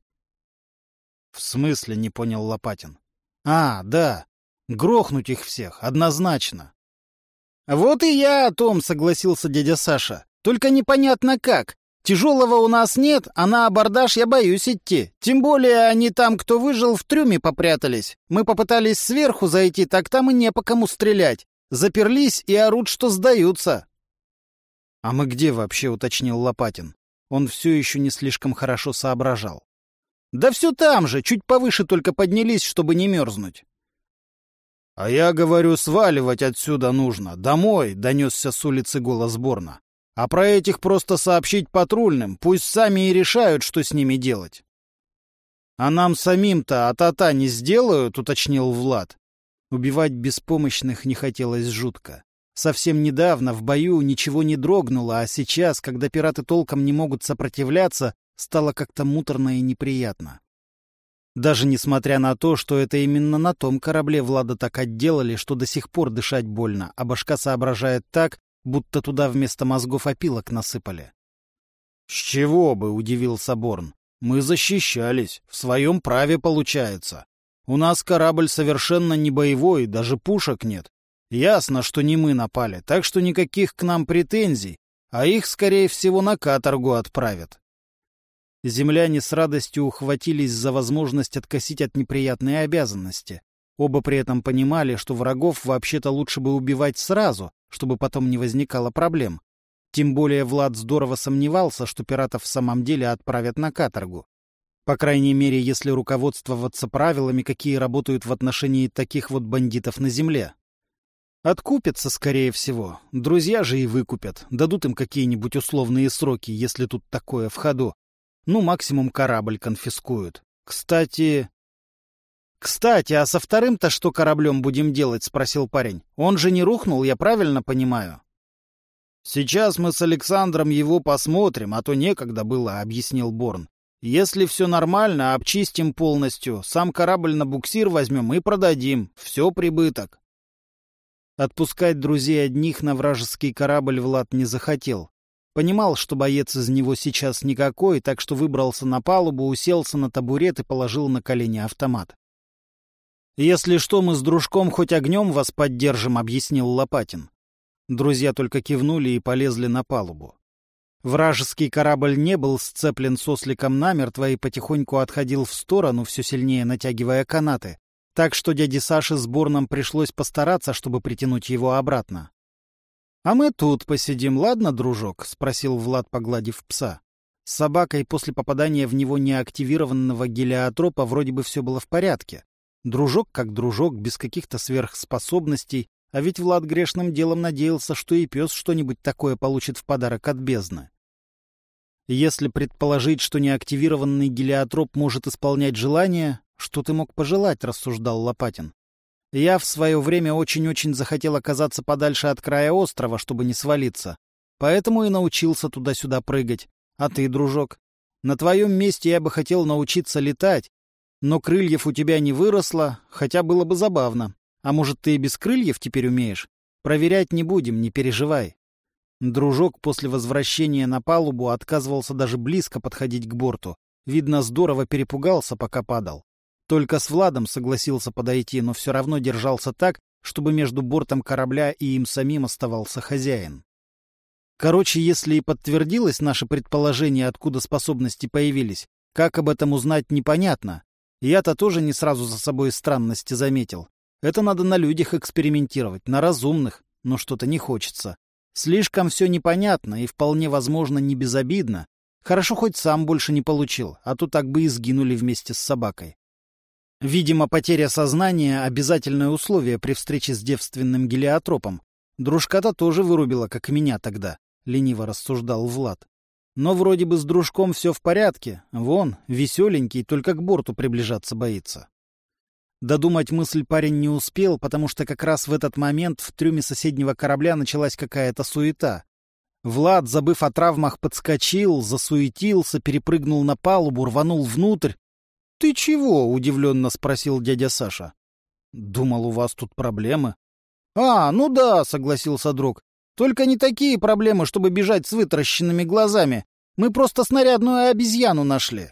В смысле, не понял Лопатин. А, да, грохнуть их всех, однозначно. Вот и я о том, согласился дядя Саша. Только непонятно как. Тяжелого у нас нет, а на абордаж я боюсь идти. Тем более они там, кто выжил, в трюме попрятались. Мы попытались сверху зайти, так там и не по кому стрелять. Заперлись и орут, что сдаются. — А мы где вообще, — уточнил Лопатин. Он все еще не слишком хорошо соображал. — Да все там же, чуть повыше только поднялись, чтобы не мерзнуть. — А я говорю, сваливать отсюда нужно. Домой, — донесся с улицы голос Борна. — А про этих просто сообщить патрульным, пусть сами и решают, что с ними делать. — А нам самим-то а-та-та не сделают, — уточнил Влад. Убивать беспомощных не хотелось жутко. Совсем недавно в бою ничего не дрогнуло, а сейчас, когда пираты толком не могут сопротивляться, стало как-то муторно и неприятно. Даже несмотря на то, что это именно на том корабле Влада так отделали, что до сих пор дышать больно, а башка соображает так, будто туда вместо мозгов опилок насыпали. — С чего бы, — удивился Борн. — Мы защищались, в своем праве получается. У нас корабль совершенно не боевой, даже пушек нет. Ясно, что не мы напали, так что никаких к нам претензий, а их, скорее всего, на каторгу отправят. Земляне с радостью ухватились за возможность откосить от неприятной обязанности. Оба при этом понимали, что врагов вообще-то лучше бы убивать сразу, чтобы потом не возникало проблем. Тем более Влад здорово сомневался, что пиратов в самом деле отправят на каторгу. По крайней мере, если руководствоваться правилами, какие работают в отношении таких вот бандитов на земле. Откупятся, скорее всего. Друзья же и выкупят. Дадут им какие-нибудь условные сроки, если тут такое в ходу. Ну, максимум корабль конфискуют. Кстати, а со вторым-то что кораблем будем делать? — спросил парень. Он же не рухнул, я правильно понимаю? Сейчас мы с Александром его посмотрим, а то некогда было, — объяснил Борн. Если все нормально, обчистим полностью, сам корабль на буксир возьмем и продадим. Все прибыток. Отпускать друзей одних на вражеский корабль Влад не захотел. Понимал, что боец из него сейчас никакой, так что выбрался на палубу, уселся на табурет и положил на колени автомат. «Если что, мы с дружком хоть огнем вас поддержим», — объяснил Лопатин. Друзья только кивнули и полезли на палубу. Вражеский корабль не был сцеплен сосликом намертво и потихоньку отходил в сторону, все сильнее натягивая канаты. Так что дяде Саше с Борном пришлось постараться, чтобы притянуть его обратно. — А мы тут посидим, ладно, дружок? — спросил Влад, погладив пса. С собакой после попадания в него неактивированного гелиотропа вроде бы все было в порядке. Дружок как дружок, без каких-то сверхспособностей, а ведь Влад грешным делом надеялся, что и пес что-нибудь такое получит в подарок от бездны. Если предположить, что неактивированный гелиотроп может исполнять желания, что ты мог пожелать, — рассуждал Лопатин. Я в свое время очень-очень захотел оказаться подальше от края острова, чтобы не свалиться. Поэтому и научился туда-сюда прыгать. А ты, дружок? На твоем месте я бы хотел научиться летать, но крыльев у тебя не выросло, хотя было бы забавно. А может, ты и без крыльев теперь умеешь? Проверять не будем, не переживай. Дружок после возвращения на палубу отказывался даже близко подходить к борту. Видно, здорово перепугался, пока падал. Только с Владом согласился подойти, но все равно держался так, чтобы между бортом корабля и им самим оставался хозяин. Короче, если и подтвердилось наше предположение, откуда способности появились, как об этом узнать, непонятно. Я-то тоже не сразу за собой странности заметил. Это надо на людях экспериментировать, на разумных, но что-то не хочется. Слишком все непонятно и вполне возможно не безобидно. Хорошо, хоть сам больше не получил, а то так бы и сгинули вместе с собакой. Видимо, потеря сознания — обязательное условие при встрече с девственным гелиотропом. Дружка-то тоже вырубила, как и меня тогда, — лениво рассуждал Влад. Но вроде бы с дружком все в порядке. Вон, веселенький, только к борту приближаться боится. Додумать мысль парень не успел, потому что как раз в этот момент в трюме соседнего корабля началась какая-то суета. Влад, забыв о травмах, подскочил, засуетился, перепрыгнул на палубу, рванул внутрь. — Ты чего? — удивленно спросил дядя Саша. — Думал, у вас тут проблемы. — А, ну да, — согласился друг. Только не такие проблемы, чтобы бежать с вытаращенными глазами. Мы просто снарядную обезьяну нашли.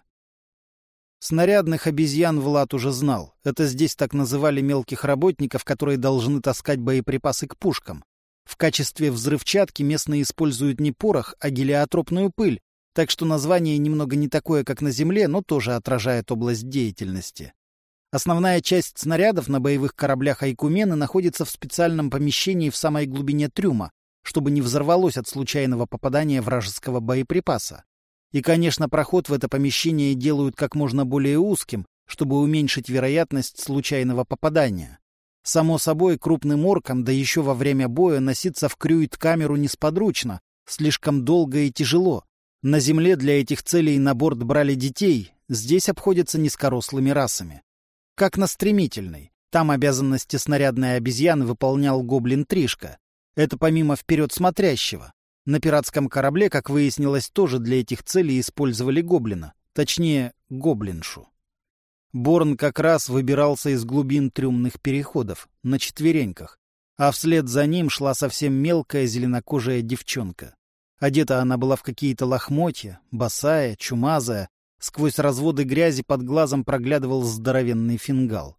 Снарядных обезьян Влад уже знал. Это здесь так называли мелких работников, которые должны таскать боеприпасы к пушкам. В качестве взрывчатки местные используют не порох, а гелиотропную пыль, так что название немного не такое, как на Земле, но тоже отражает область деятельности. Основная часть снарядов на боевых кораблях Айкумены находится в специальном помещении в самой глубине трюма, чтобы не взорвалось от случайного попадания вражеского боеприпаса. И, конечно, проход в это помещение делают как можно более узким, чтобы уменьшить вероятность случайного попадания. Само собой, крупным оркам, да еще во время боя, носиться в крюит-камеру несподручно, слишком долго и тяжело. На Земле для этих целей на борт брали детей, здесь обходятся низкорослыми расами. Как на стремительной. Там обязанности снарядной обезьяны выполнял гоблин Тришка. Это помимо вперед смотрящего. На пиратском корабле, как выяснилось, тоже для этих целей использовали гоблина. Точнее, гоблиншу. Борн как раз выбирался из глубин трюмных переходов, на четвереньках, а вслед за ним шла совсем мелкая зеленокожая девчонка. Одета она была в какие-то лохмотья, босая, чумазая, сквозь разводы грязи под глазом проглядывал здоровенный фингал.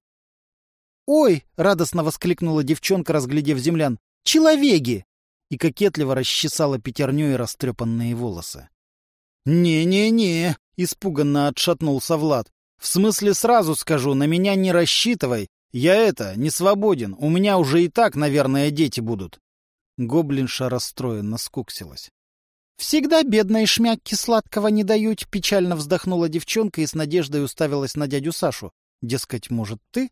«Ой!» — радостно воскликнула девчонка, разглядев землян. «Человеги!» И кокетливо расчесала пятерней растрепанные волосы. «Не-не-не!» — испуганно отшатнулся Влад. «В смысле, сразу скажу, на меня не рассчитывай. Я не свободен. У меня уже и так, наверное, дети будут». Гоблинша расстроенно скуксилась. «Всегда бедной шмякки сладкого не дают», — печально вздохнула девчонка и с надеждой уставилась на дядю Сашу. Дескать, может, ты?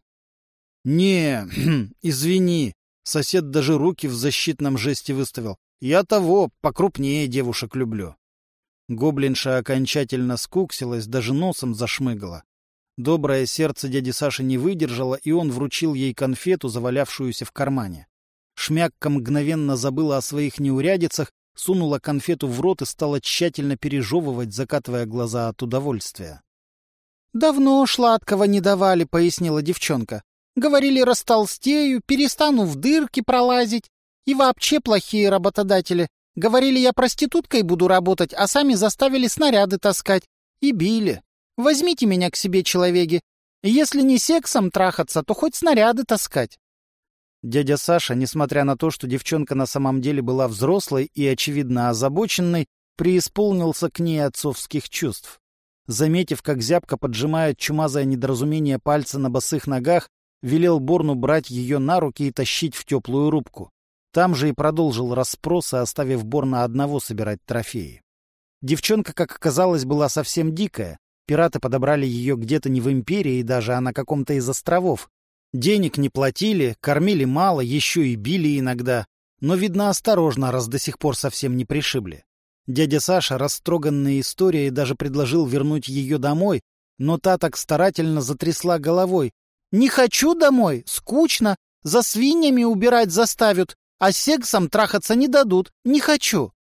«Не, извини». Сосед даже руки в защитном жесте выставил. «Я того, покрупнее девушек люблю». Гоблинша окончательно скуксилась, даже носом зашмыгала. Доброе сердце дяди Саши не выдержало, и он вручил ей конфету, завалявшуюся в кармане. Шмякка мгновенно забыла о своих неурядицах, сунула конфету в рот и стала тщательно пережевывать, закатывая глаза от удовольствия. «Давно сладкого не давали», — пояснила девчонка. «Говорили, растолстею, перестану в дырки пролазить. И вообще плохие работодатели. Говорили, я проституткой буду работать, а сами заставили снаряды таскать. И били. Возьмите меня к себе, человеки. Если не сексом трахаться, то хоть снаряды таскать». Дядя Саша, несмотря на то, что девчонка на самом деле была взрослой и, очевидно, озабоченной, преисполнился к ней отцовских чувств. Заметив, как зябко поджимает чумазое недоразумение пальцы на босых ногах, велел Борну брать ее на руки и тащить в теплую рубку. Там же и продолжил расспросы, оставив Борна одного собирать трофеи. Девчонка, как оказалось, была совсем дикая. Пираты подобрали ее где-то не в империи даже, а на каком-то из островов. Денег не платили, кормили мало, еще и били иногда. Но, видно, осторожно, раз до сих пор совсем не пришибли. Дядя Саша, растроганный историей, даже предложил вернуть ее домой, но та так старательно затрясла головой. «Не хочу домой, скучно, за свиньями убирать заставят, а сексом трахаться не дадут, не хочу».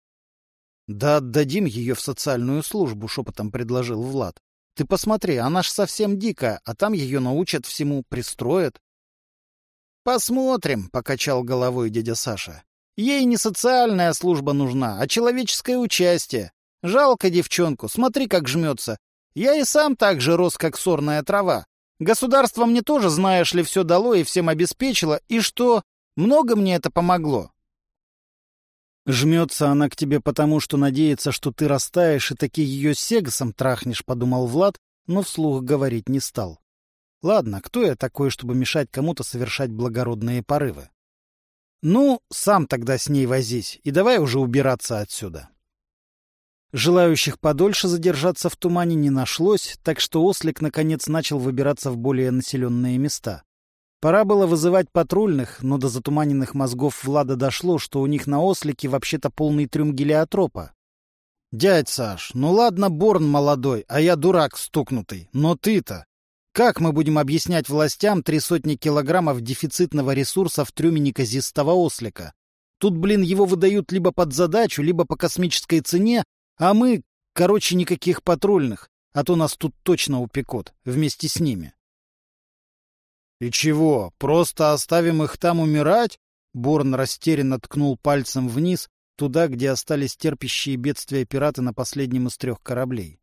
«Да отдадим ее в социальную службу», — шепотом предложил Влад. «Ты посмотри, она ж совсем дикая, а там ее научат всему, пристроят». «Посмотрим», — покачал головой дядя Саша. «Ей не социальная служба нужна, а человеческое участие. Жалко девчонку, смотри, как жмется. Я и сам так же рос, как сорная трава. Государство мне тоже, знаешь ли, все дало и всем обеспечило. И что? Много мне это помогло». «Жмется она к тебе потому, что надеется, что ты растаешь и таки ее сексом трахнешь», — подумал Влад, но вслух говорить не стал. «Ладно, кто я такой, чтобы мешать кому-то совершать благородные порывы? Ну, сам тогда с ней возись, и давай уже убираться отсюда». Желающих подольше задержаться в тумане не нашлось, так что ослик наконец начал выбираться в более населенные места. Пора было вызывать патрульных, но до затуманенных мозгов Влада дошло, что у них на ослике вообще-то полный трюм гелиотропа. «Дядь Саш, ну ладно, Борн молодой, а я дурак стукнутый, но ты-то... Как мы будем объяснять властям 300 килограммов дефицитного ресурса в трюме неказистого ослика? Тут, его выдают либо под задачу, либо по космической цене, а мы, никаких патрульных, а то нас тут точно упекут вместе с ними». «И чего, просто оставим их там умирать? Борн растерянно ткнул пальцем вниз, туда, где остались терпящие бедствия пираты на последнем из 3 кораблей.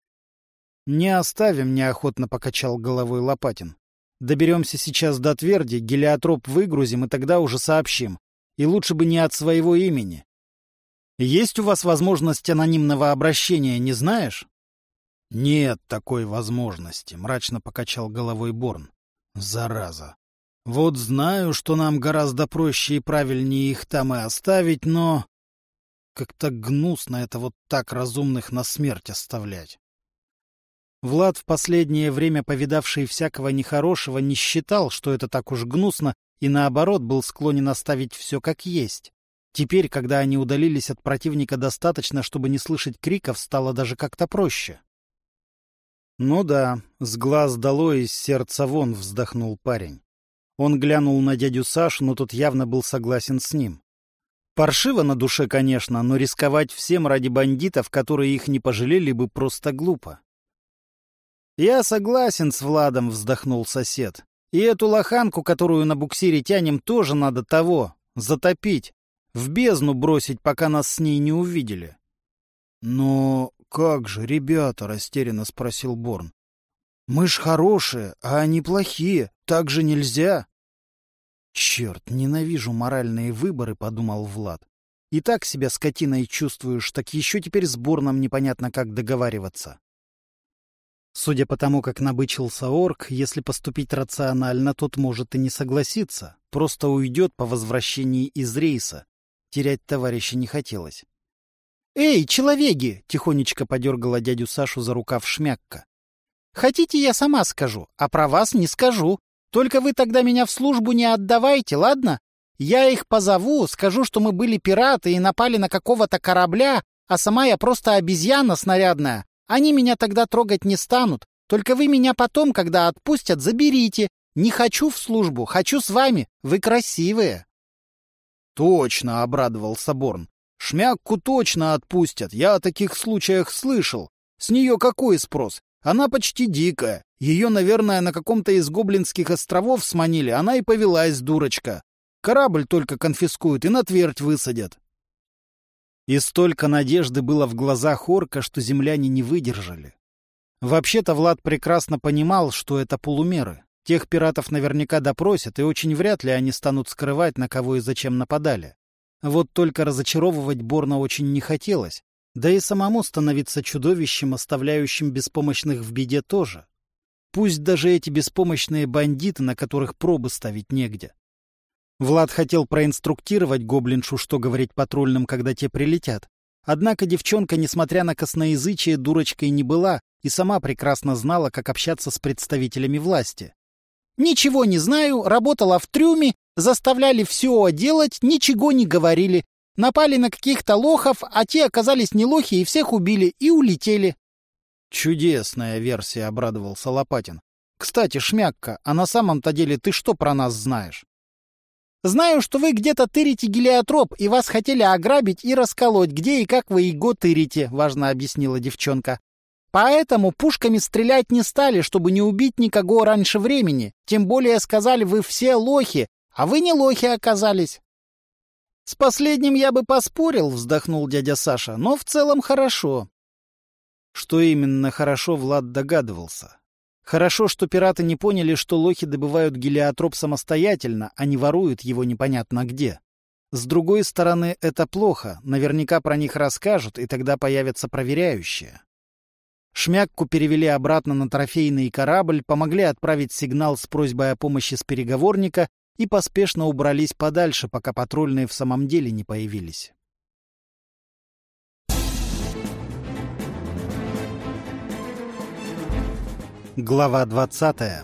«Не оставим», — неохотно покачал головой Лопатин. «Доберемся сейчас до тверди, гелиотроп выгрузим, и тогда уже сообщим. И лучше бы не от своего имени. Есть у вас возможность анонимного обращения, не знаешь?» «Нет такой возможности», — мрачно покачал головой Борн. «Зараза. Вот знаю, что нам гораздо проще и правильнее их там и оставить, но... как-то гнусно это вот так разумных на смерть оставлять». Влад, в последнее время повидавший всякого нехорошего, не считал, что это так уж гнусно, и наоборот был склонен оставить все как есть. Теперь, когда они удалились от противника достаточно, чтобы не слышать криков, стало даже как-то проще. «Ну да, с глаз долой, из сердца вон», — вздохнул парень. Он глянул на дядю Сашу, но тот явно был согласен с ним. Паршиво на душе, конечно, но рисковать всем ради бандитов, которые их не пожалели бы, просто глупо. «Я согласен с Владом», — вздохнул сосед. «И эту лоханку, которую на буксире тянем, тоже надо того, затопить, в бездну бросить, пока нас с ней не увидели». «Но как же, ребята?» — растерянно спросил Борн. «Мы ж хорошие, а они плохие. Так же нельзя». «Черт, ненавижу моральные выборы», — подумал Влад. «И так себя скотиной чувствуешь, так еще теперь с Борном непонятно, как договариваться». Судя по тому, как набычился орк, если поступить рационально, тот может и не согласиться, просто уйдет по возвращении из рейса. Терять товарища не хотелось. «Эй, человеки!» — тихонечко подергала дядю Сашу за рукав Шмякка. «Хотите, я сама скажу, а про вас не скажу. Только вы тогда меня в службу не отдавайте, ладно? Я их позову, скажу, что мы были пираты и напали на какого-то корабля, а сама я просто обезьяна снарядная. Они меня тогда трогать не станут. Только вы меня потом, когда отпустят, заберите. Не хочу в службу, хочу с вами. Вы красивые». «Точно», — обрадовался Борн. «Шмякку точно отпустят. Я о таких случаях слышал. С нее какой спрос? Она почти дикая. Ее, наверное, на каком-то из гоблинских островов сманили. Она и повелась, дурочка. Корабль только конфискуют и на твердь высадят». И столько надежды было в глазах орка, что земляне не выдержали. Вообще-то Влад прекрасно понимал, что это полумеры. Тех пиратов наверняка допросят, и очень вряд ли они станут скрывать, на кого и зачем нападали. Вот только разочаровывать Борна очень не хотелось, да и самому становиться чудовищем, оставляющим беспомощных в беде, тоже. Пусть даже эти беспомощные бандиты, на которых пробы ставить негде. Влад хотел проинструктировать гоблиншу, что говорить патрульным, когда те прилетят. Однако девчонка, несмотря на косноязычие, дурочкой не была и сама прекрасно знала, как общаться с представителями власти. «Ничего не знаю, работала в трюме, заставляли все делать, ничего не говорили. Напали на каких-то лохов, а те оказались не лохи и всех убили и улетели». «Чудесная версия», — обрадовался Лопатин. «Кстати, Шмякка, а на самом-то деле ты что про нас знаешь?» «Знаю, что вы где-то тырите гелиотроп, и вас хотели ограбить и расколоть, где и как вы его тырите», — важно объяснила девчонка. «Поэтому пушками стрелять не стали, чтобы не убить никого раньше времени. Тем более сказали, вы все лохи, а вы не лохи оказались». «С последним я бы поспорил», — вздохнул дядя Саша, — «но в целом хорошо». Что именно хорошо, Влад догадывался. Хорошо, что пираты не поняли, что лохи добывают гелиотроп самостоятельно, а не воруют его непонятно где. С другой стороны, это плохо, наверняка про них расскажут, и тогда появятся проверяющие. Шмякку перевели обратно на трофейный корабль, помогли отправить сигнал с просьбой о помощи с переговорника и поспешно убрались подальше, пока патрульные в самом деле не появились. Глава 20.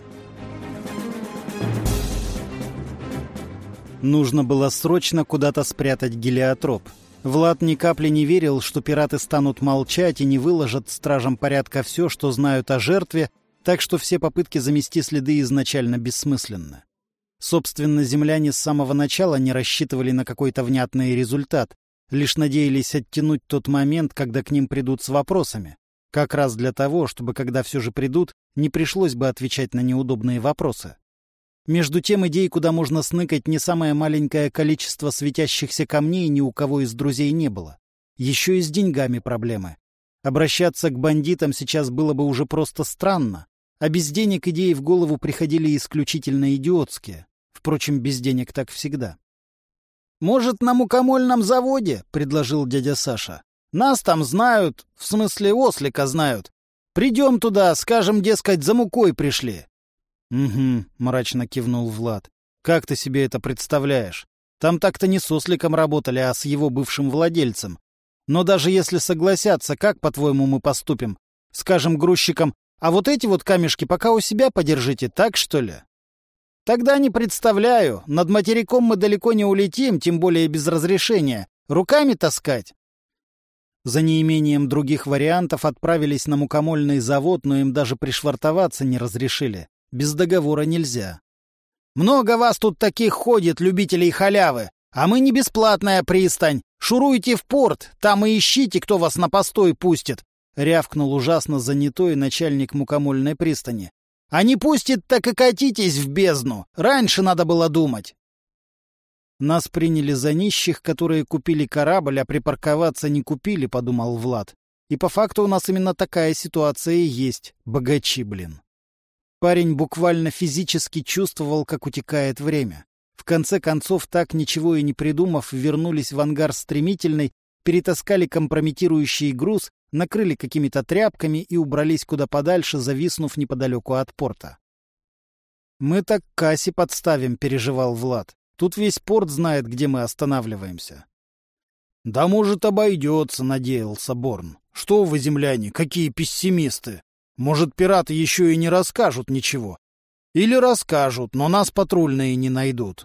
Нужно было срочно куда-то спрятать гелиотроп. Влад ни капли не верил, что пираты станут молчать и не выложат стражам порядка все, что знают о жертве, так что все попытки замести следы изначально бессмысленны. Собственно, земляне с самого начала не рассчитывали на какой-то внятный результат, лишь надеялись оттянуть тот момент, когда к ним придут с вопросами. Как раз для того, чтобы, когда все же придут, не пришлось бы отвечать на неудобные вопросы. Между тем идей, куда можно сныкать не самое маленькое количество светящихся камней, ни у кого из друзей не было. Еще и с деньгами проблемы. Обращаться к бандитам сейчас было бы уже просто странно, а без денег идеи в голову приходили исключительно идиотские. Впрочем, без денег так всегда. «Может, на мукомольном заводе?» — предложил дядя Саша. «Нас там знают, в смысле ослика знают. Придем туда, скажем, дескать, за мукой пришли». «Угу», — мрачно кивнул Влад. «Как ты себе это представляешь? Там так-то не с осликом работали, а с его бывшим владельцем. Но даже если согласятся, как, по-твоему, мы поступим? Скажем грузчикам, а вот эти вот камешки пока у себя подержите, так что ли?» «Тогда не представляю. Над материком мы далеко не улетим, тем более без разрешения. Руками таскать?» За неимением других вариантов отправились на мукомольный завод, но им даже пришвартоваться не разрешили. Без договора нельзя. «Много вас тут таких ходит, любителей халявы, а мы не бесплатная пристань. Шуруйте в порт, там и ищите, кто вас на постой пустит», — рявкнул ужасно занятой начальник мукомольной пристани. «А не пустит, так и катитесь в бездну. Раньше надо было думать». «Нас приняли за нищих, которые купили корабль, а припарковаться не купили», — подумал Влад. «И по факту у нас именно такая ситуация и есть. Богачи, блин». Парень буквально физически чувствовал, как утекает время. В конце концов, так ничего и не придумав, вернулись в ангар стремительной, перетаскали компрометирующий груз, накрыли какими-то тряпками и убрались куда подальше, зависнув неподалеку от порта. «Мы так к кассе подставим», — переживал Влад. «Тут весь порт знает, где мы останавливаемся». «Да, может, обойдется», — надеялся Борн. «Что вы, земляне, какие пессимисты! Может, пираты еще и не расскажут ничего. Или расскажут, но нас патрульные не найдут».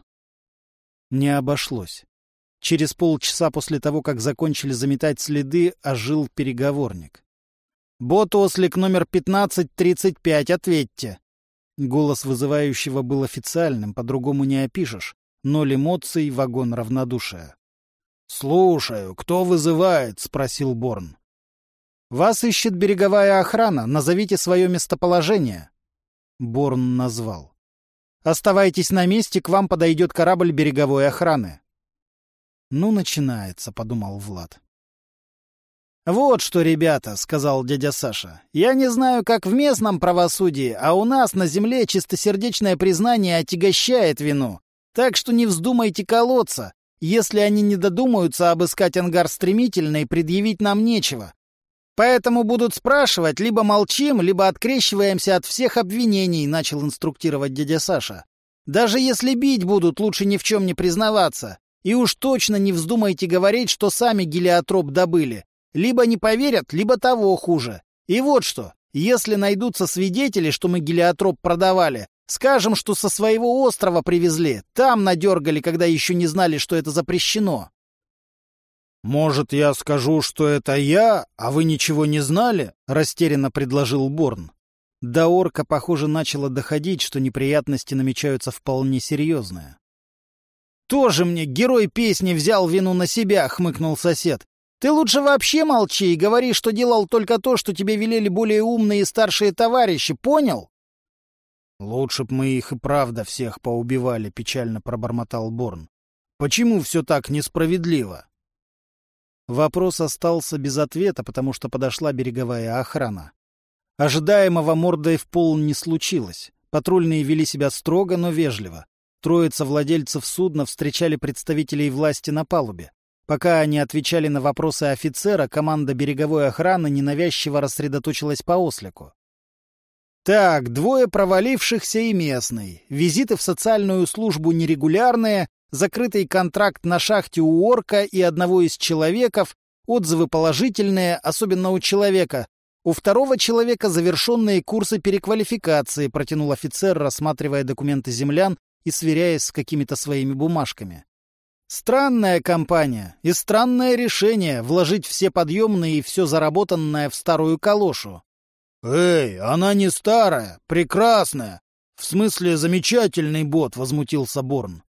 Не обошлось. Через полчаса после того, как закончили заметать следы, ожил переговорник. «Бот-ослик номер 1535, ответьте!» Голос вызывающего был официальным, по-другому не опишешь. Ноль эмоций, вагон равнодушия. «Слушаю, кто вызывает?» — спросил Борн. «Вас ищет береговая охрана. Назовите свое местоположение». Борн назвал. «Оставайтесь на месте, к вам подойдет корабль береговой охраны». «Ну, начинается», — подумал Влад. «Вот что, ребята», — сказал дядя Саша, — «я не знаю, как в местном правосудии, а у нас на земле чистосердечное признание отягощает вину. Так что не вздумайте колоться. Если они не додумаются обыскать ангар стремительно, и предъявить нам нечего. Поэтому будут спрашивать, либо молчим, либо открещиваемся от всех обвинений», — начал инструктировать дядя Саша. «Даже если бить будут, лучше ни в чем не признаваться. И уж точно не вздумайте говорить, что сами гелиотроп добыли. Либо не поверят, либо того хуже. И вот что, если найдутся свидетели, что мы гелиотроп продавали, скажем, что со своего острова привезли, там надергали, когда еще не знали, что это запрещено». «Может, я скажу, что это я, а вы ничего не знали?» — растерянно предложил Борн. До орка, похоже, начало доходить, что неприятности намечаются вполне серьезные. «Тоже мне герой песни взял вину на себя», — хмыкнул сосед. «Ты лучше вообще молчи и говори, что делал только то, что тебе велели более умные и старшие товарищи, понял?» «Лучше б мы их и правда всех поубивали», — печально пробормотал Борн. «Почему все так несправедливо?» Вопрос остался без ответа, потому что подошла береговая охрана. Ожидаемого мордой в пол не случилось. Патрульные вели себя строго, но вежливо. Троица владельцев судна встречали представителей власти на палубе. Пока они отвечали на вопросы офицера, команда береговой охраны ненавязчиво рассредоточилась по ослику. Так, двое провалившихся и местный. Визиты в социальную службу нерегулярные, закрытый контракт на шахте у орка и одного из человеков, отзывы положительные, особенно у человека. У второго человека завершенные курсы переквалификации, протянул офицер, рассматривая документы землян и сверяясь с какими-то своими бумажками. Странная компания и странное решение вложить все подъемные и все заработанное в старую калошу. «Эй, она не старая, прекрасная. В смысле, замечательный бот», — возмутился Борн.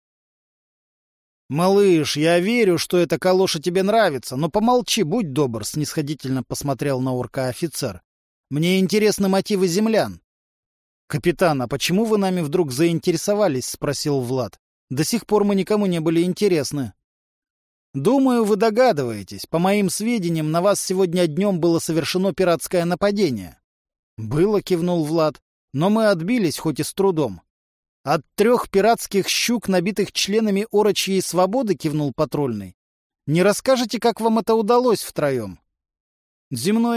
«Малыш, я верю, что эта калоша тебе нравится, но помолчи, будь добр», — снисходительно посмотрел на орка офицер. «Мне интересны мотивы землян». «Капитан, а почему вы нами вдруг заинтересовались?» — спросил Влад. «До сих пор мы никому не были интересны». «Думаю, вы догадываетесь. По моим сведениям, на вас сегодня днем было совершено пиратское нападение». «Было», — кивнул Влад, — «но мы отбились, хоть и с трудом». «От 3 пиратских щук, набитых членами Орочьей свободы», — кивнул патрульный. «Не расскажете, как вам это удалось втроем?» «Земное